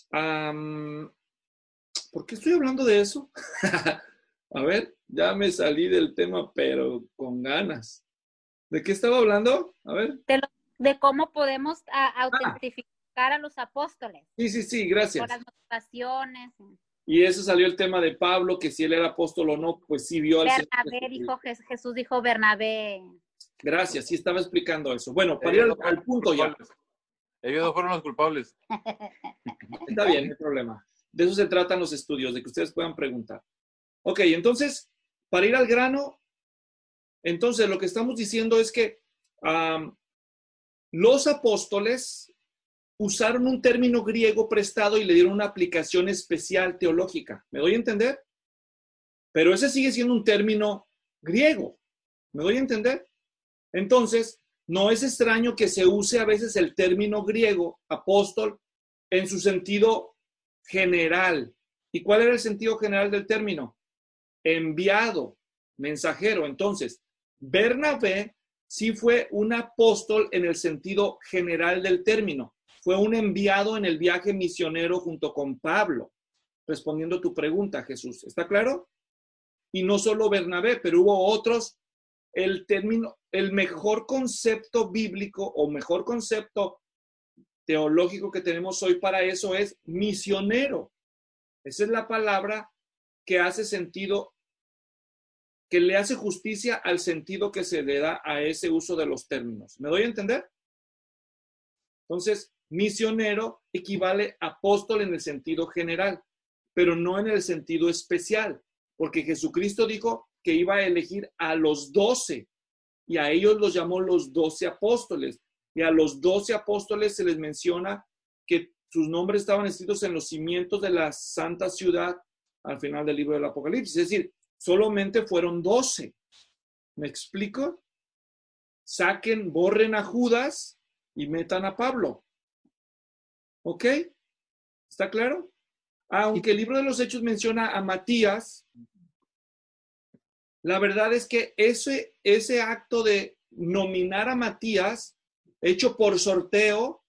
¿por qué estoy hablando de eso? A ver, ya me salí del tema, pero con ganas. ¿De qué estaba hablando? A ver. De cómo podemos autentificar a los apóstoles. Sí, gracias. Por las motivaciones. Y eso salió el tema de Pablo, que si él era apóstol o no, pues sí vio al Bernabé, Jesús dijo Bernabé. Gracias, sí estaba explicando eso. Bueno, para ir al punto ya. Ellos no fueron los culpables. Está bien, no hay problema. De eso se tratan los estudios, de que ustedes puedan preguntar. Ok, entonces, para ir al grano, entonces lo que estamos diciendo es que los apóstoles usaron un término griego prestado y le dieron una aplicación especial teológica. ¿Me doy a entender? Pero ese sigue siendo un término griego. ¿Me doy a entender? Entonces, no es extraño que se use a veces el término griego, apóstol, en su sentido general. ¿Y cuál era el sentido general del término? Enviado, mensajero. Entonces, Bernabé sí fue un apóstol en el sentido general del término. Fue un enviado en el viaje misionero junto con Pablo, respondiendo a tu pregunta, Jesús. ¿Está claro? Y no solo Bernabé, pero hubo otros. El término, el mejor concepto bíblico o mejor concepto teológico que tenemos hoy para eso es misionero. Esa es la palabra que hace sentido, que le hace justicia al sentido que se le da a ese uso de los términos. ¿Me doy a entender? Entonces, misionero equivale a apóstol en el sentido general, pero no en el sentido especial, porque Jesucristo dijo que iba a elegir a los 12 y a ellos los llamó los 12 apóstoles. Y a los 12 apóstoles se les menciona que sus nombres estaban escritos en los cimientos de la santa ciudad al final del libro del Apocalipsis. Es decir, solamente fueron 12. ¿Me explico? Borren a Judas y metan a Pablo. ¿Ok? ¿Está claro? Aunque el libro de los Hechos menciona a Matías, la verdad es que ese acto de nominar a Matías, hecho por sorteo,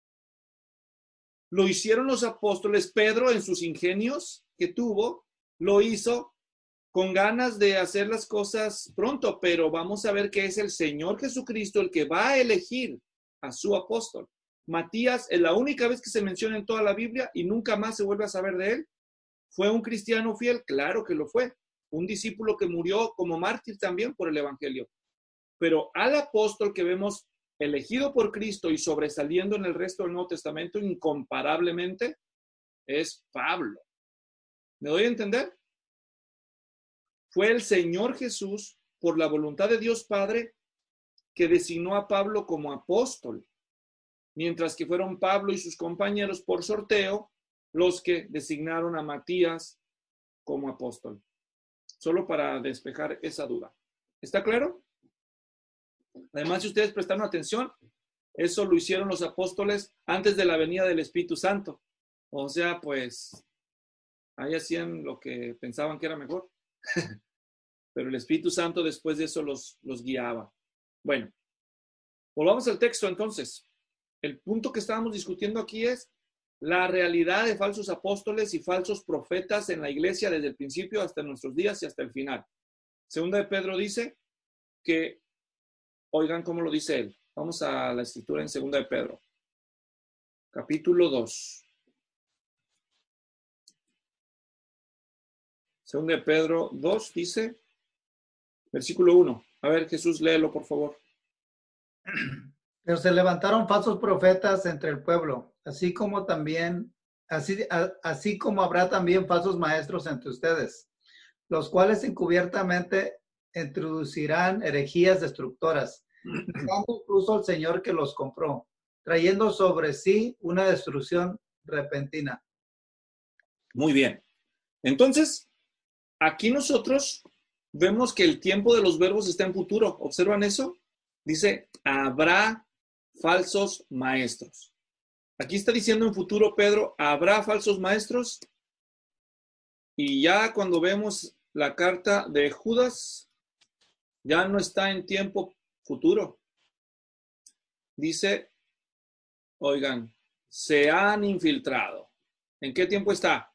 lo hicieron los apóstoles. Pedro, en sus ingenios que tuvo, lo hizo con ganas de hacer las cosas pronto, pero vamos a ver que es el Señor Jesucristo el que va a elegir a su apóstol. Matías es la única vez que se menciona en toda la Biblia y nunca más se vuelve a saber de él. ¿Fue un cristiano fiel? Claro que lo fue. Un discípulo que murió como mártir también por el evangelio. Pero al apóstol que vemos elegido por Cristo y sobresaliendo en el resto del Nuevo Testamento incomparablemente, es Pablo. ¿Me doy a entender? Fue el Señor Jesús, por la voluntad de Dios Padre, que designó a Pablo como apóstol, mientras que fueron Pablo y sus compañeros por sorteo los que designaron a Matías como apóstol. Solo para despejar esa duda. ¿Está claro? Además, si ustedes prestaron atención, eso lo hicieron los apóstoles antes de la venida del Espíritu Santo. O sea, pues, ahí hacían lo que pensaban que era mejor. Pero el Espíritu Santo después de eso los guiaba. Bueno, volvamos al texto entonces. El punto que estábamos discutiendo aquí es la realidad de falsos apóstoles y falsos profetas en la iglesia desde el principio hasta nuestros días y hasta el final. Segunda de Pedro dice que, oigan cómo lo dice él. Vamos a la escritura en Segunda de Pedro, capítulo 2. Segunda de Pedro 2 dice, versículo 1. A ver, Jesús, léelo, por favor. Pero se levantaron falsos profetas entre el pueblo, así como habrá también falsos maestros entre ustedes, los cuales encubiertamente introducirán herejías destructoras, negando incluso al Señor que los compró, trayendo sobre sí una destrucción repentina. Muy bien. Entonces, aquí nosotros vemos que el tiempo de los verbos está en futuro. ¿Observan eso? Dice, habrá falsos maestros. Aquí está diciendo en futuro Pedro, habrá falsos maestros. Y ya cuando vemos la carta de Judas, ya no está en tiempo futuro. Dice, oigan, se han infiltrado. ¿En qué tiempo está?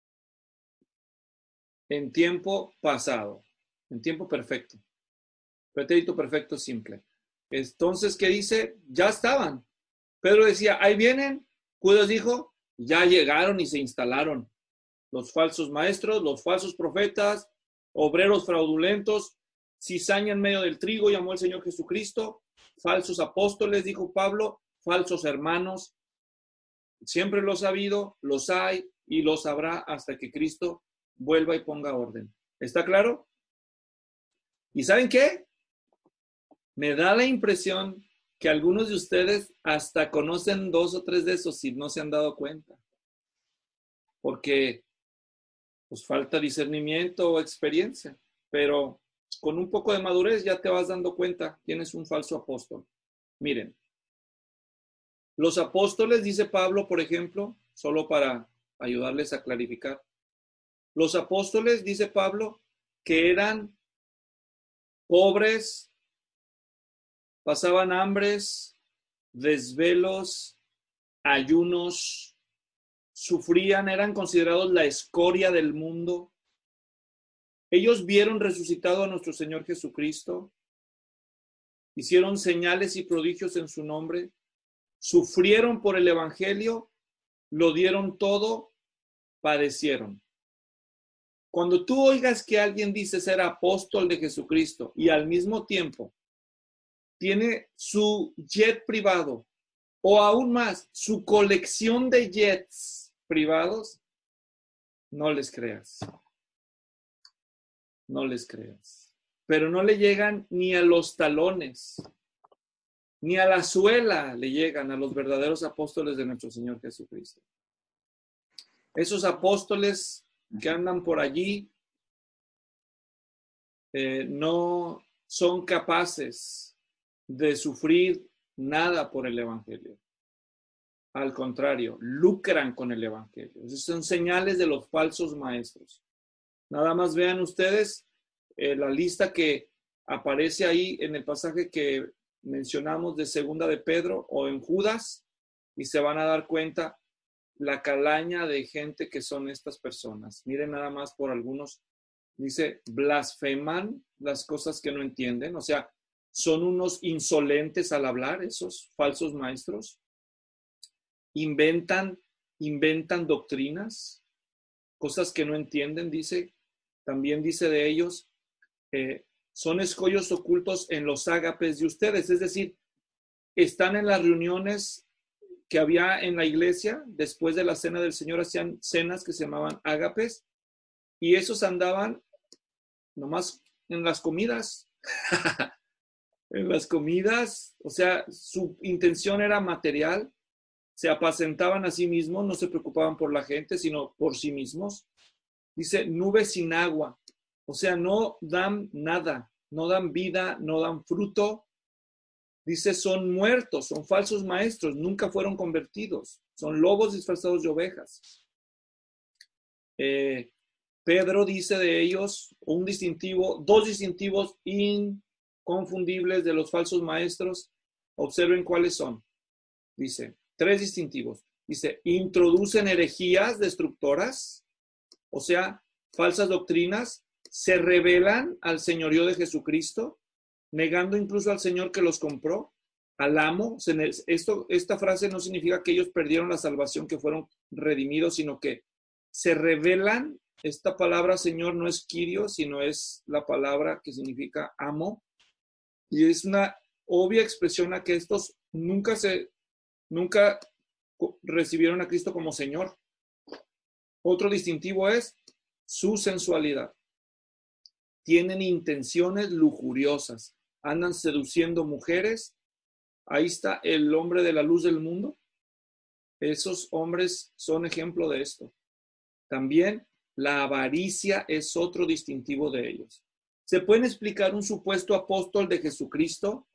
En tiempo pasado, en tiempo perfecto. Pretérito perfecto simple. Entonces, ¿qué dice? Ya estaban. Pedro decía, ahí vienen. Judas dijo, ya llegaron y se instalaron. Los falsos maestros, los falsos profetas, obreros fraudulentos, cizaña en medio del trigo, llamó el Señor Jesucristo. Falsos apóstoles, dijo Pablo, falsos hermanos. Siempre los ha habido, los hay y los habrá hasta que Cristo vuelva y ponga orden. ¿Está claro? ¿Y saben qué? Me da la impresión que algunos de ustedes hasta conocen 2 o 3 de esos si no se han dado cuenta. Porque pues falta discernimiento o experiencia. Pero con un poco de madurez ya te vas dando cuenta quién es un falso apóstol. Miren, los apóstoles, dice Pablo, por ejemplo, solo para ayudarles a clarificar. Los apóstoles, dice Pablo, que eran pobres, pasaban hambres, desvelos, ayunos, sufrían, eran considerados la escoria del mundo. Ellos vieron resucitado a nuestro Señor Jesucristo, hicieron señales y prodigios en su nombre, sufrieron por el evangelio, lo dieron todo, padecieron. Cuando tú oigas que alguien dice ser apóstol de Jesucristo y al mismo tiempo tiene su jet privado o aún más su colección de jets privados, no les creas. No les creas. Pero no le llegan ni a los talones, ni a la suela le llegan a los verdaderos apóstoles de nuestro Señor Jesucristo. Esos apóstoles que andan por allí no son capaces de sufrir nada por el evangelio. Al contrario, lucran con el evangelio. Esas son señales de los falsos maestros. Nada más vean ustedes la lista que aparece ahí en el pasaje que mencionamos de Segunda de Pedro o en Judas y se van a dar cuenta la calaña de gente que son estas personas. Miren nada más por algunos. Dice, blasfeman las cosas que no entienden. O sea, son unos insolentes al hablar, esos falsos maestros. Inventan doctrinas, cosas que no entienden, dice. También dice de ellos, son escollos ocultos en los ágapes de ustedes. Es decir, están en las reuniones que había en la iglesia. Después de la cena del Señor hacían cenas que se llamaban ágapes, y esos andaban nomás en las comidas. En las comidas, o sea, su intención era material, se apacentaban a sí mismos, no se preocupaban por la gente, sino por sí mismos. Dice, nubes sin agua, o sea, no dan nada, no dan vida, no dan fruto. Dice, son muertos, son falsos maestros, nunca fueron convertidos, son lobos disfrazados de ovejas. Pedro dice de ellos un distintivo, dos distintivos inconfundibles de los falsos maestros. Observen cuáles son. Dice, tres distintivos. Dice, introducen herejías destructoras, o sea, falsas doctrinas, se rebelan al señorío de Jesucristo, negando incluso al Señor que los compró, al amo. Esta frase no significa que ellos perdieron la salvación, que fueron redimidos, sino que se rebelan. Esta palabra Señor no es Kyrio, sino es la palabra que significa amo. Y es una obvia expresión a que estos nunca recibieron a Cristo como Señor. Otro distintivo es su sensualidad. Tienen intenciones lujuriosas, andan seduciendo mujeres. Ahí está el hombre de la luz del mundo. Esos hombres son ejemplo de esto. También la avaricia es otro distintivo de ellos. ¿Se puede explicar un supuesto apóstol de Jesucristo?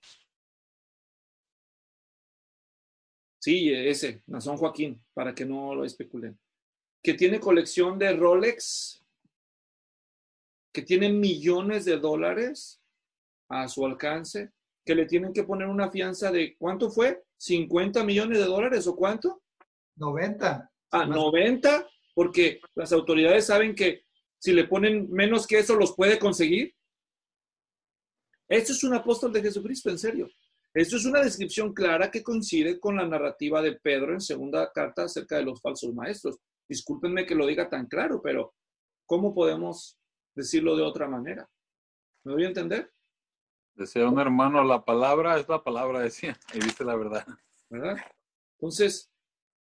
Sí, ese, Nazón Joaquín, para que no lo especulen. Que tiene colección de Rolex, que tiene millones de dólares a su alcance, que le tienen que poner una fianza de, ¿cuánto fue? ¿50 millones de dólares o cuánto? 90. Ah, 90, porque las autoridades saben que si le ponen menos que eso los puede conseguir. Esto es un apóstol de Jesucristo, en serio. Esto es una descripción clara que coincide con la narrativa de Pedro en segunda carta acerca de los falsos maestros. Discúlpenme que lo diga tan claro, pero ¿cómo podemos decirlo de otra manera? ¿Me doy a entender? Decía un hermano, la palabra es la palabra, decía, y dice la verdad. ¿Verdad? Entonces,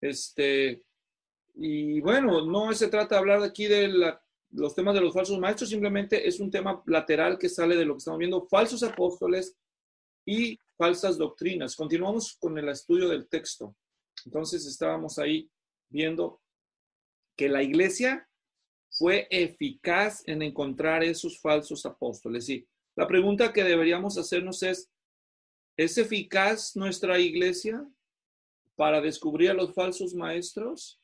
y bueno, no se trata de hablar aquí de los temas de los falsos maestros, simplemente es un tema lateral que sale de lo que estamos viendo, falsos apóstoles y falsas doctrinas. Continuamos con el estudio del texto. Entonces estábamos ahí viendo que la iglesia fue eficaz en encontrar esos falsos apóstoles. Y la pregunta que deberíamos hacernos es eficaz nuestra iglesia para descubrir a los falsos maestros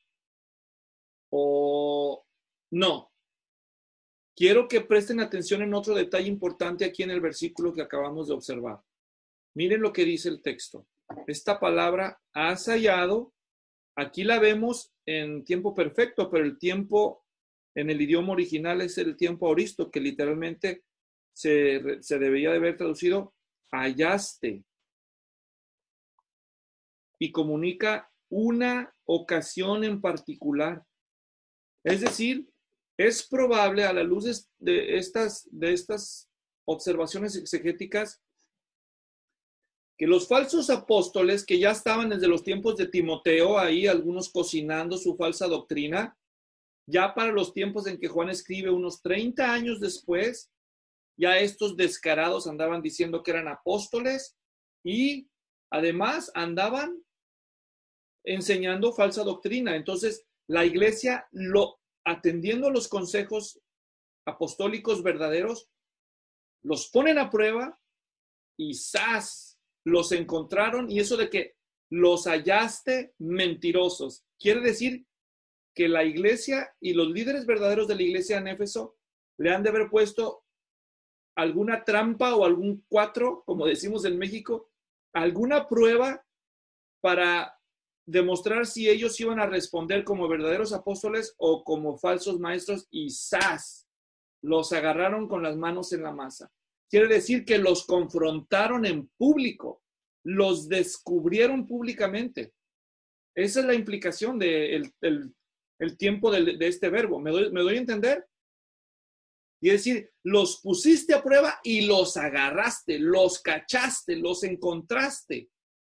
o no? Quiero que presten atención en otro detalle importante aquí en el versículo que acabamos de observar. Miren lo que dice el texto. Esta palabra has hallado, aquí la vemos en tiempo perfecto, pero el tiempo en el idioma original es el tiempo aoristo, que literalmente se debería de haber traducido hallaste. Y comunica una ocasión en particular. Es decir, es probable a la luz de estas observaciones exegéticas que los falsos apóstoles que ya estaban desde los tiempos de Timoteo, ahí algunos cocinando su falsa doctrina, ya para los tiempos en que Juan escribe, unos 30 años después, ya estos descarados andaban diciendo que eran apóstoles y además andaban enseñando falsa doctrina. Entonces, la iglesia, atendiendo los consejos apostólicos verdaderos, los ponen a prueba y ¡zas! Los encontraron, y eso de que los hallaste mentirosos, quiere decir que la iglesia y los líderes verdaderos de la iglesia en Éfeso le han de haber puesto alguna trampa o algún cuatro, como decimos en México, alguna prueba para demostrar si ellos iban a responder como verdaderos apóstoles o como falsos maestros, y ¡zas! Los agarraron con las manos en la masa. Quiere decir que los confrontaron en público, los descubrieron públicamente. Esa es la implicación del tiempo de este verbo. ¿Me doy a entender? Y es decir, los pusiste a prueba y los agarraste, los cachaste, los encontraste.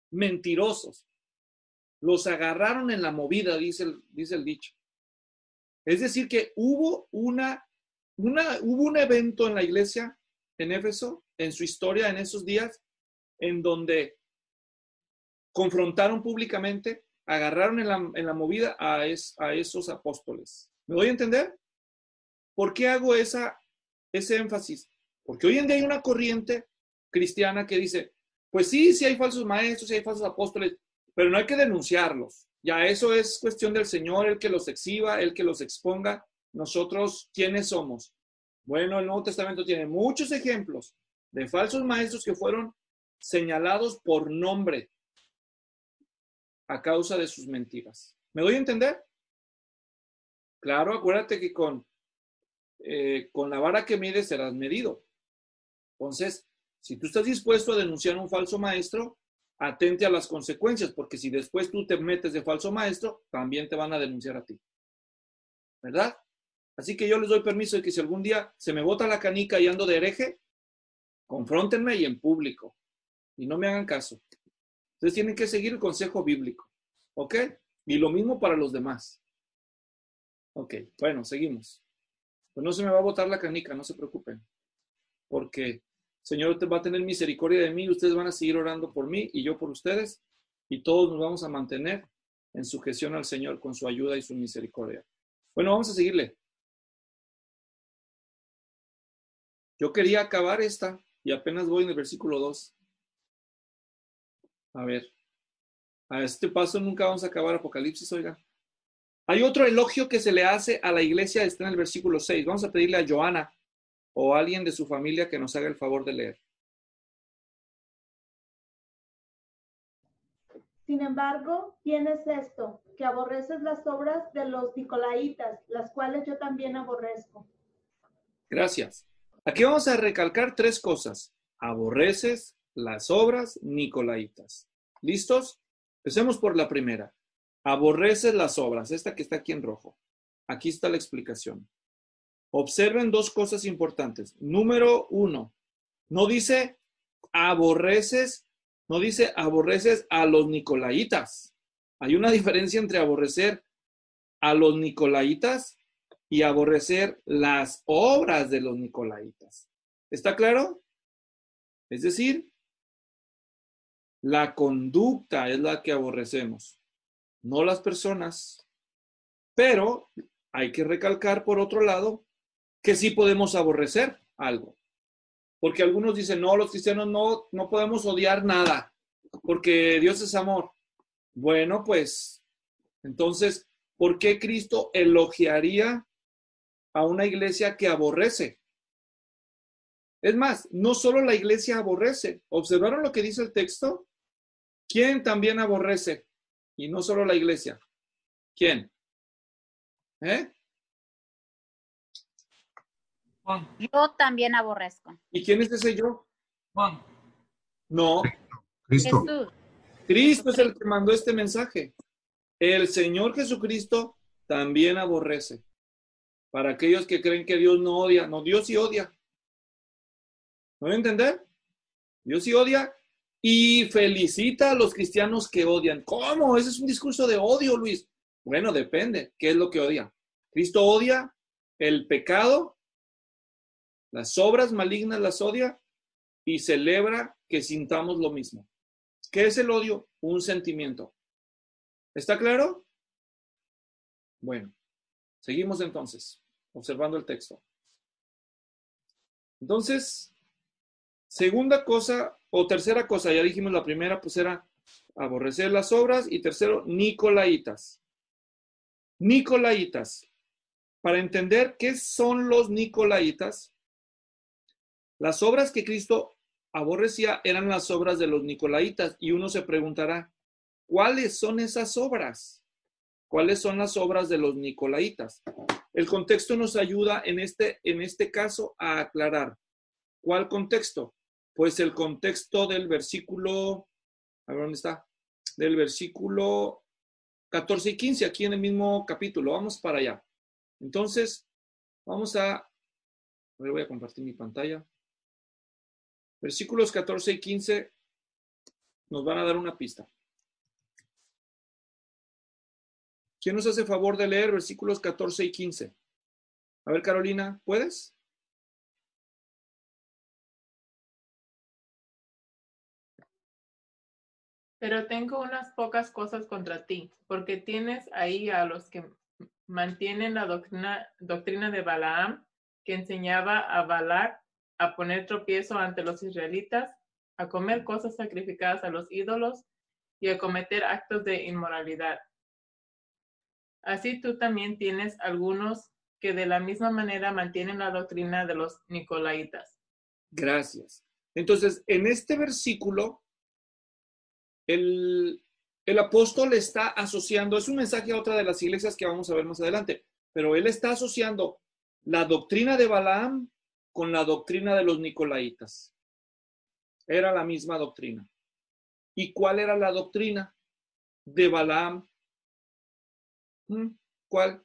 mentirosos. Los agarraron en la movida, dice el dicho. Es decir, que hubo un evento en la iglesia en Éfeso, en su historia, en esos días, en donde confrontaron públicamente, agarraron en la movida a esos apóstoles. ¿Me doy a entender? ¿Por qué hago ese énfasis? Porque hoy en día hay una corriente cristiana que dice, pues sí hay falsos maestros, sí hay falsos apóstoles, pero no hay que denunciarlos. Ya eso es cuestión del Señor, el que los exhiba, el que los exponga. Nosotros, ¿quiénes somos? Bueno, el Nuevo Testamento tiene muchos ejemplos de falsos maestros que fueron señalados por nombre a causa de sus mentiras. ¿Me doy a entender? Claro, acuérdate que con la vara que mides serás medido. Entonces, si tú estás dispuesto a denunciar a un falso maestro, atente a las consecuencias, porque si después tú te metes de falso maestro, también te van a denunciar a ti. ¿Verdad? Así que yo les doy permiso de que si algún día se me bota la canica y ando de hereje, confróntenme y en público. Y no me hagan caso. Ustedes tienen que seguir el consejo bíblico. ¿Ok? Y lo mismo para los demás. Ok, bueno, seguimos. Pues no se me va a botar la canica, no se preocupen. Porque el Señor va a tener misericordia de mí, ustedes van a seguir orando por mí y yo por ustedes, y todos nos vamos a mantener en sujeción al Señor con su ayuda y su misericordia. Bueno, vamos a seguirle. Yo quería acabar esta y apenas voy en el versículo 2. A ver, a este paso nunca vamos a acabar Apocalipsis, oiga. Hay otro elogio que se le hace a la iglesia, está en el versículo 6. Vamos a pedirle a Joana o a alguien de su familia que nos haga el favor de leer. Sin embargo, tienes esto, que aborreces las obras de los nicolaitas, las cuales yo también aborrezco. Gracias. Aquí vamos a recalcar 3 cosas. Aborreces las obras nicolaitas. ¿Listos? Empecemos por la primera. Aborreces las obras, esta que está aquí en rojo. Aquí está la explicación. Observen 2 cosas importantes. Número 1, no dice aborreces a los nicolaitas. Hay una diferencia entre aborrecer a los nicolaitas y aborrecer las obras de los nicolaitas. ¿Está claro? Es decir, la conducta es la que aborrecemos, no las personas. Pero hay que recalcar, por otro lado, que sí podemos aborrecer algo. Porque algunos dicen, no, los cristianos no podemos odiar nada, porque Dios es amor. Bueno, pues, entonces, ¿por qué Cristo elogiaría a una iglesia que aborrece? Es más, no solo la iglesia aborrece. ¿Observaron lo que dice el texto? ¿Quién también aborrece? Y no solo la iglesia. ¿Quién? Juan. Yo también aborrezco. ¿Y quién es ese yo? Juan. No, Cristo. Jesús. Cristo es el que mandó este mensaje. El Señor Jesucristo también aborrece. Para aquellos que creen que Dios no odia. No, Dios sí odia. ¿No voy a entender? Dios sí odia y felicita a los cristianos que odian. ¿Cómo? Ese es un discurso de odio, Luis. Bueno, depende. ¿Qué es lo que odia? Cristo odia el pecado, las obras malignas las odia y celebra que sintamos lo mismo. ¿Qué es el odio? Un sentimiento. ¿Está claro? Bueno, seguimos entonces, observando el texto. Entonces, segunda cosa o tercera cosa, ya dijimos la primera, pues era aborrecer las obras, y tercero, nicolaitas. Nicolaitas. Para entender qué son los nicolaitas, las obras que Cristo aborrecía eran las obras de los nicolaitas, y uno se preguntará, ¿cuáles son esas obras? ¿Cuáles son las obras de los nicolaitas? El contexto nos ayuda en este caso a aclarar. ¿Cuál contexto? Pues el contexto del versículo, a ver dónde está, del versículo 14 y 15, aquí en el mismo capítulo. Vamos para allá. Entonces, vamos a ver, voy a compartir mi pantalla. Versículos 14 y 15 Nos van a dar una pista. ¿Quién nos hace favor de leer versículos 14 y 15? A ver, Carolina, ¿puedes? Pero tengo unas pocas cosas contra ti, porque tienes ahí a los que mantienen la doctrina de Balaam, que enseñaba a Balac a poner tropiezo ante los israelitas, a comer cosas sacrificadas a los ídolos y a cometer actos de inmoralidad. Así tú también tienes algunos que de la misma manera mantienen la doctrina de los nicolaitas. Gracias. Entonces, en este versículo, el apóstol está asociando, es un mensaje a otra de las iglesias que vamos a ver más adelante, pero él está asociando la doctrina de Balaam con la doctrina de los nicolaitas. Era la misma doctrina. ¿Y cuál era la doctrina de Balaam? ¿Cuál?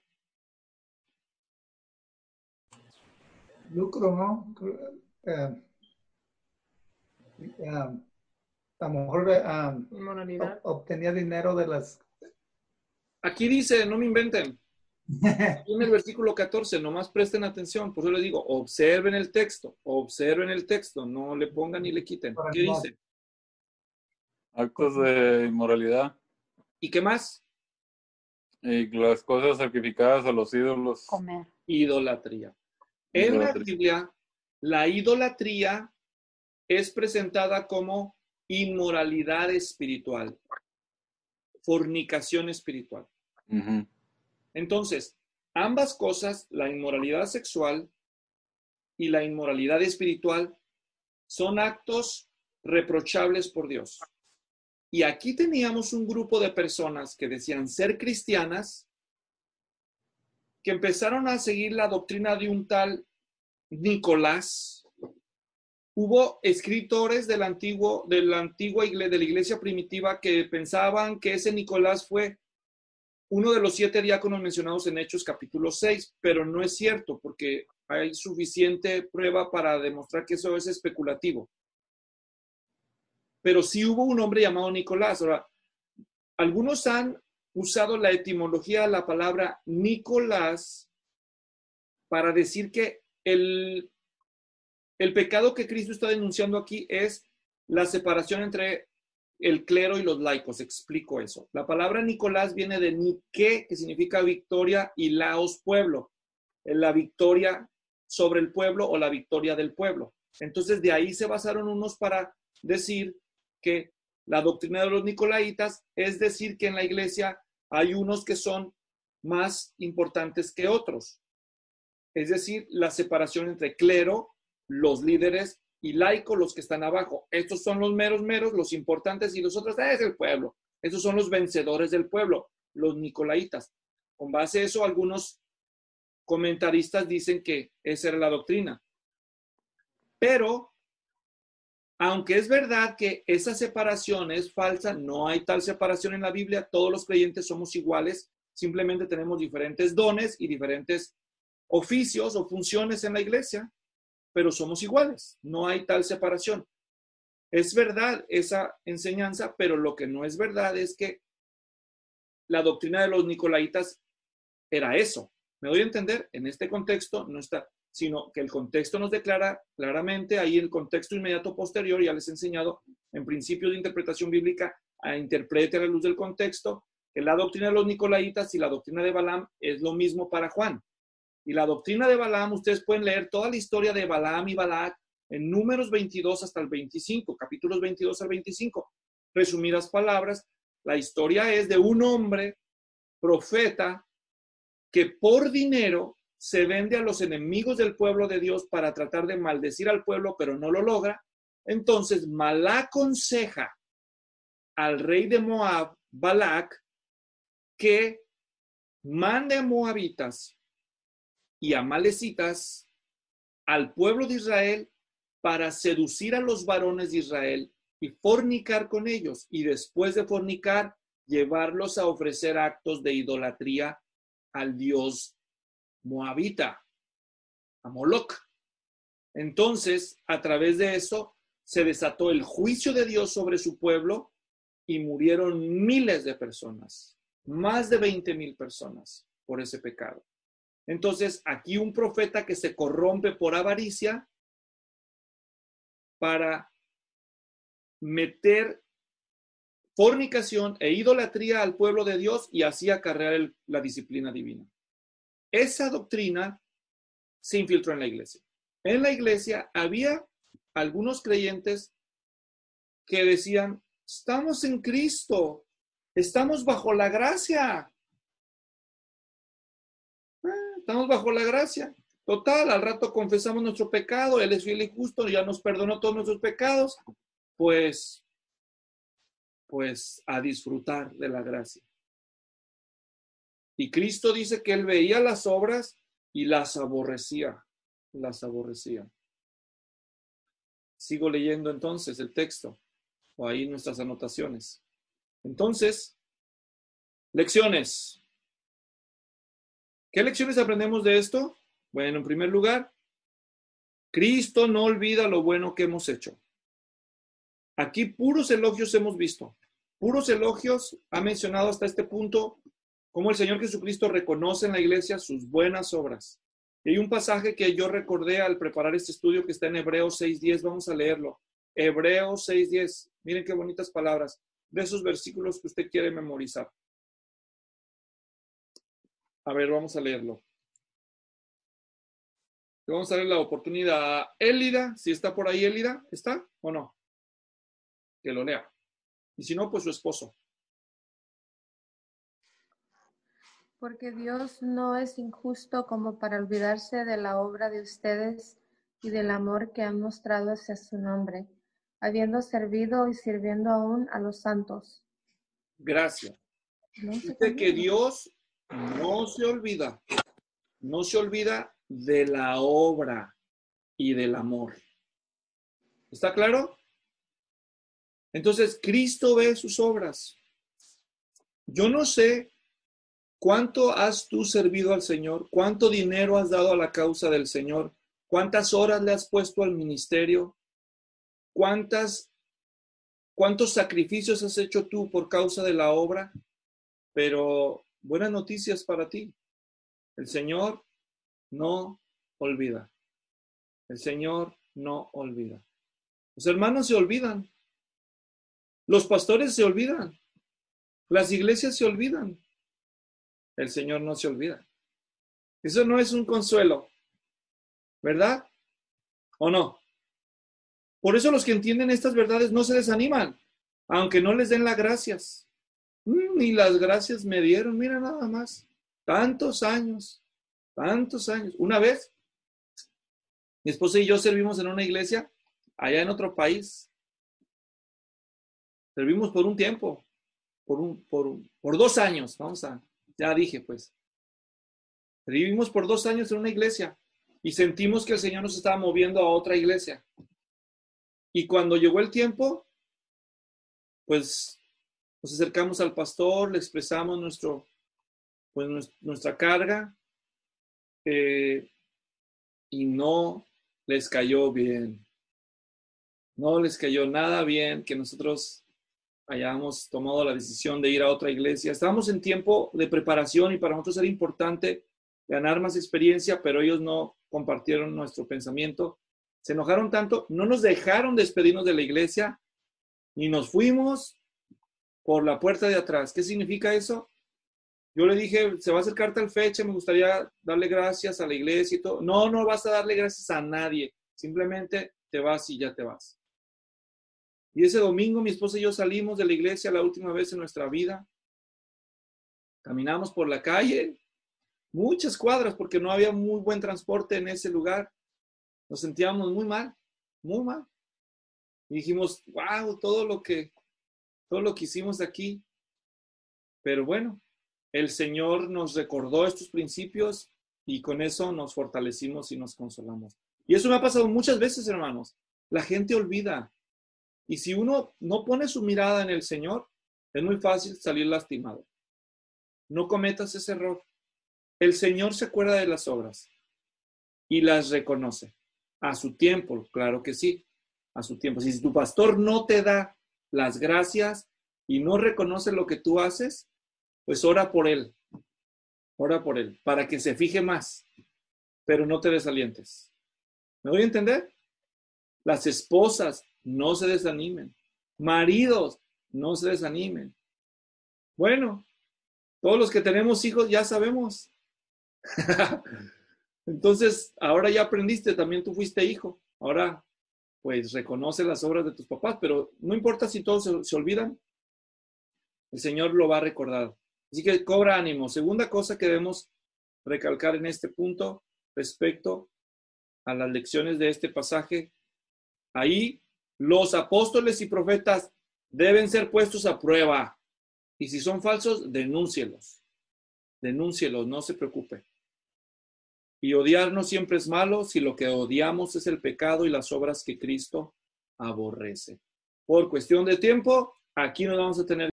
Lucro, ¿no? A lo mejor Inmoralidad. obtenía dinero de las... Aquí dice, no me inventen. En el versículo 14, nomás presten atención. Por eso les digo, observen el texto, no le pongan ni le quiten. ¿Qué dice? Actos de inmoralidad. ¿Y qué más? Y las cosas sacrificadas a los ídolos. Comer. Idolatría. En la Biblia, la idolatría es presentada como inmoralidad espiritual, fornicación espiritual. Uh-huh. Entonces, ambas cosas, la inmoralidad sexual y la inmoralidad espiritual, son actos reprochables por Dios. Y aquí teníamos un grupo de personas que decían ser cristianas, que empezaron a seguir la doctrina de un tal Nicolás. Hubo escritores de la antigua iglesia, de la iglesia primitiva, que pensaban que ese Nicolás fue uno de los 7 diáconos mencionados en Hechos capítulo 6, pero no es cierto, porque hay suficiente prueba para demostrar que eso es especulativo. Pero sí hubo un hombre llamado Nicolás. Ahora, algunos han usado la etimología de la palabra Nicolás para decir que el pecado que Cristo está denunciando aquí es la separación entre el clero y los laicos. Explico eso. La palabra Nicolás viene de Nike, que significa victoria, y laos, pueblo. La victoria sobre el pueblo o la victoria del pueblo. Entonces, de ahí se basaron unos para decir que la doctrina de los nicolaitas es decir que en la iglesia hay unos que son más importantes que otros. Es decir, la separación entre clero, los líderes, y laico, los que están abajo. Estos son los meros, los importantes, y los otros es el pueblo. Estos son los vencedores del pueblo, los nicolaitas. Con base a eso, algunos comentaristas dicen que esa era la doctrina. Pero, aunque es verdad que esa separación es falsa, no hay tal separación en la Biblia, todos los creyentes somos iguales, simplemente tenemos diferentes dones y diferentes oficios o funciones en la iglesia, pero somos iguales, no hay tal separación. Es verdad esa enseñanza, pero lo que no es verdad es que la doctrina de los nicolaitas era eso. ¿Me doy a entender? En este contexto no está, sino que el contexto nos declara claramente, ahí el contexto inmediato posterior, ya les he enseñado en principios de interpretación bíblica, a interpretar a la luz del contexto, que la doctrina de los nicolaitas y la doctrina de Balaam es lo mismo para Juan. Y la doctrina de Balaam, ustedes pueden leer toda la historia de Balaam y Balac en Números 22 hasta el 25, capítulos 22 al 25. Resumidas palabras, la historia es de un hombre, profeta, que por dinero se vende a los enemigos del pueblo de Dios para tratar de maldecir al pueblo, pero no lo logra. Entonces, mal aconseja al rey de Moab, Balac, que mande a moabitas y amalecitas al pueblo de Israel para seducir a los varones de Israel y fornicar con ellos, y después de fornicar, llevarlos a ofrecer actos de idolatría al dios moabita, a Moloc. Entonces, a través de eso, se desató el juicio de Dios sobre su pueblo, y murieron miles de personas, más de 20,000 personas por ese pecado. Entonces, aquí un profeta que se corrompe por avaricia para meter fornicación e idolatría al pueblo de Dios y así acarrear la disciplina divina. Esa doctrina se infiltró en la iglesia. En la iglesia había algunos creyentes que decían, estamos en Cristo, estamos bajo la gracia. Estamos bajo la gracia. Total, al rato confesamos nuestro pecado, Él es fiel y justo, ya nos perdonó todos nuestros pecados, pues a disfrutar de la gracia. Y Cristo dice que Él veía las obras y las aborrecía, Sigo leyendo entonces el texto, o ahí nuestras anotaciones. Entonces, lecciones. ¿Qué lecciones aprendemos de esto? Bueno, en primer lugar, Cristo no olvida lo bueno que hemos hecho. Aquí puros elogios hemos visto. Puros elogios ha mencionado hasta este punto cómo el Señor Jesucristo reconoce en la iglesia sus buenas obras. Y hay un pasaje que yo recordé al preparar este estudio que está en Hebreos 6:10. Vamos a leerlo. Hebreos 6:10. Miren qué bonitas palabras. De esos versículos que usted quiere memorizar. A ver, vamos a leerlo. Vamos a darle la oportunidad a Élida. Si está por ahí Élida, ¿está o no? Que lo lea. Y si no, pues su esposo. Porque Dios no es injusto como para olvidarse de la obra de ustedes y del amor que han mostrado hacia su nombre, habiendo servido y sirviendo aún a los santos. Gracias. Dice que Dios no se olvida de la obra y del amor. ¿Está claro? Entonces, Cristo ve sus obras. Yo no sé cuánto has tú servido al Señor, cuánto dinero has dado a la causa del Señor, cuántas horas le has puesto al ministerio, cuántos sacrificios has hecho tú por causa de la obra, pero buenas noticias para ti. El Señor no olvida. El Señor no olvida. Los hermanos se olvidan. Los pastores se olvidan. Las iglesias se olvidan. El Señor no se olvida. Eso no es un consuelo, ¿verdad? ¿O no? Por eso los que entienden estas verdades no se desaniman, aunque no les den las gracias. Ni las gracias me dieron, mira nada más. Tantos años. Una vez, mi esposa y yo servimos en una iglesia allá en otro país. Servimos por un tiempo, por 2 años, ya dije pues. Servimos por 2 años en una iglesia y sentimos que el Señor nos estaba moviendo a otra iglesia. Y cuando llegó el tiempo, pues nos acercamos al pastor, le expresamos nuestra carga y no les cayó bien. No les cayó nada bien que nosotros hayamos tomado la decisión de ir a otra iglesia. Estábamos en tiempo de preparación y para nosotros era importante ganar más experiencia, pero ellos no compartieron nuestro pensamiento. Se enojaron tanto, no nos dejaron despedirnos de la iglesia y nos fuimos por la puerta de atrás. ¿Qué significa eso? Yo le dije, se va a acercar tal fecha, me gustaría darle gracias a la iglesia y todo. No vas a darle gracias a nadie. Simplemente te vas y ya te vas. Y ese domingo mi esposa y yo salimos de la iglesia la última vez en nuestra vida. Caminamos por la calle, muchas cuadras, porque no había muy buen transporte en ese lugar. Nos sentíamos muy mal. Y dijimos, wow, todo lo que hicimos aquí. Pero bueno, el Señor nos recordó estos principios y con eso nos fortalecimos y nos consolamos. Y eso me ha pasado muchas veces, hermanos. La gente olvida. Y si uno no pone su mirada en el Señor, es muy fácil salir lastimado. No cometas ese error. El Señor se acuerda de las obras y las reconoce. A su tiempo, claro que sí, a su tiempo. Si tu pastor no te da las gracias, y no reconoce lo que tú haces, pues ora por él. Ora por él, para que se fije más, pero no te desalientes. ¿Me voy a entender? Las esposas, no se desanimen. Maridos, no se desanimen. Bueno, todos los que tenemos hijos ya sabemos. Entonces, ahora ya aprendiste, también tú fuiste hijo. Ahora, pues reconoce las obras de tus papás, pero no importa si todos se olvidan, el Señor lo va a recordar. Así que cobra ánimo. Segunda cosa que debemos recalcar en este punto respecto a las lecciones de este pasaje, ahí los apóstoles y profetas deben ser puestos a prueba. Y si son falsos, denúncielos. Denúncielos, no se preocupe. Y odiar no siempre es malo si lo que odiamos es el pecado y las obras que Cristo aborrece. Por cuestión de tiempo, aquí nos vamos a tener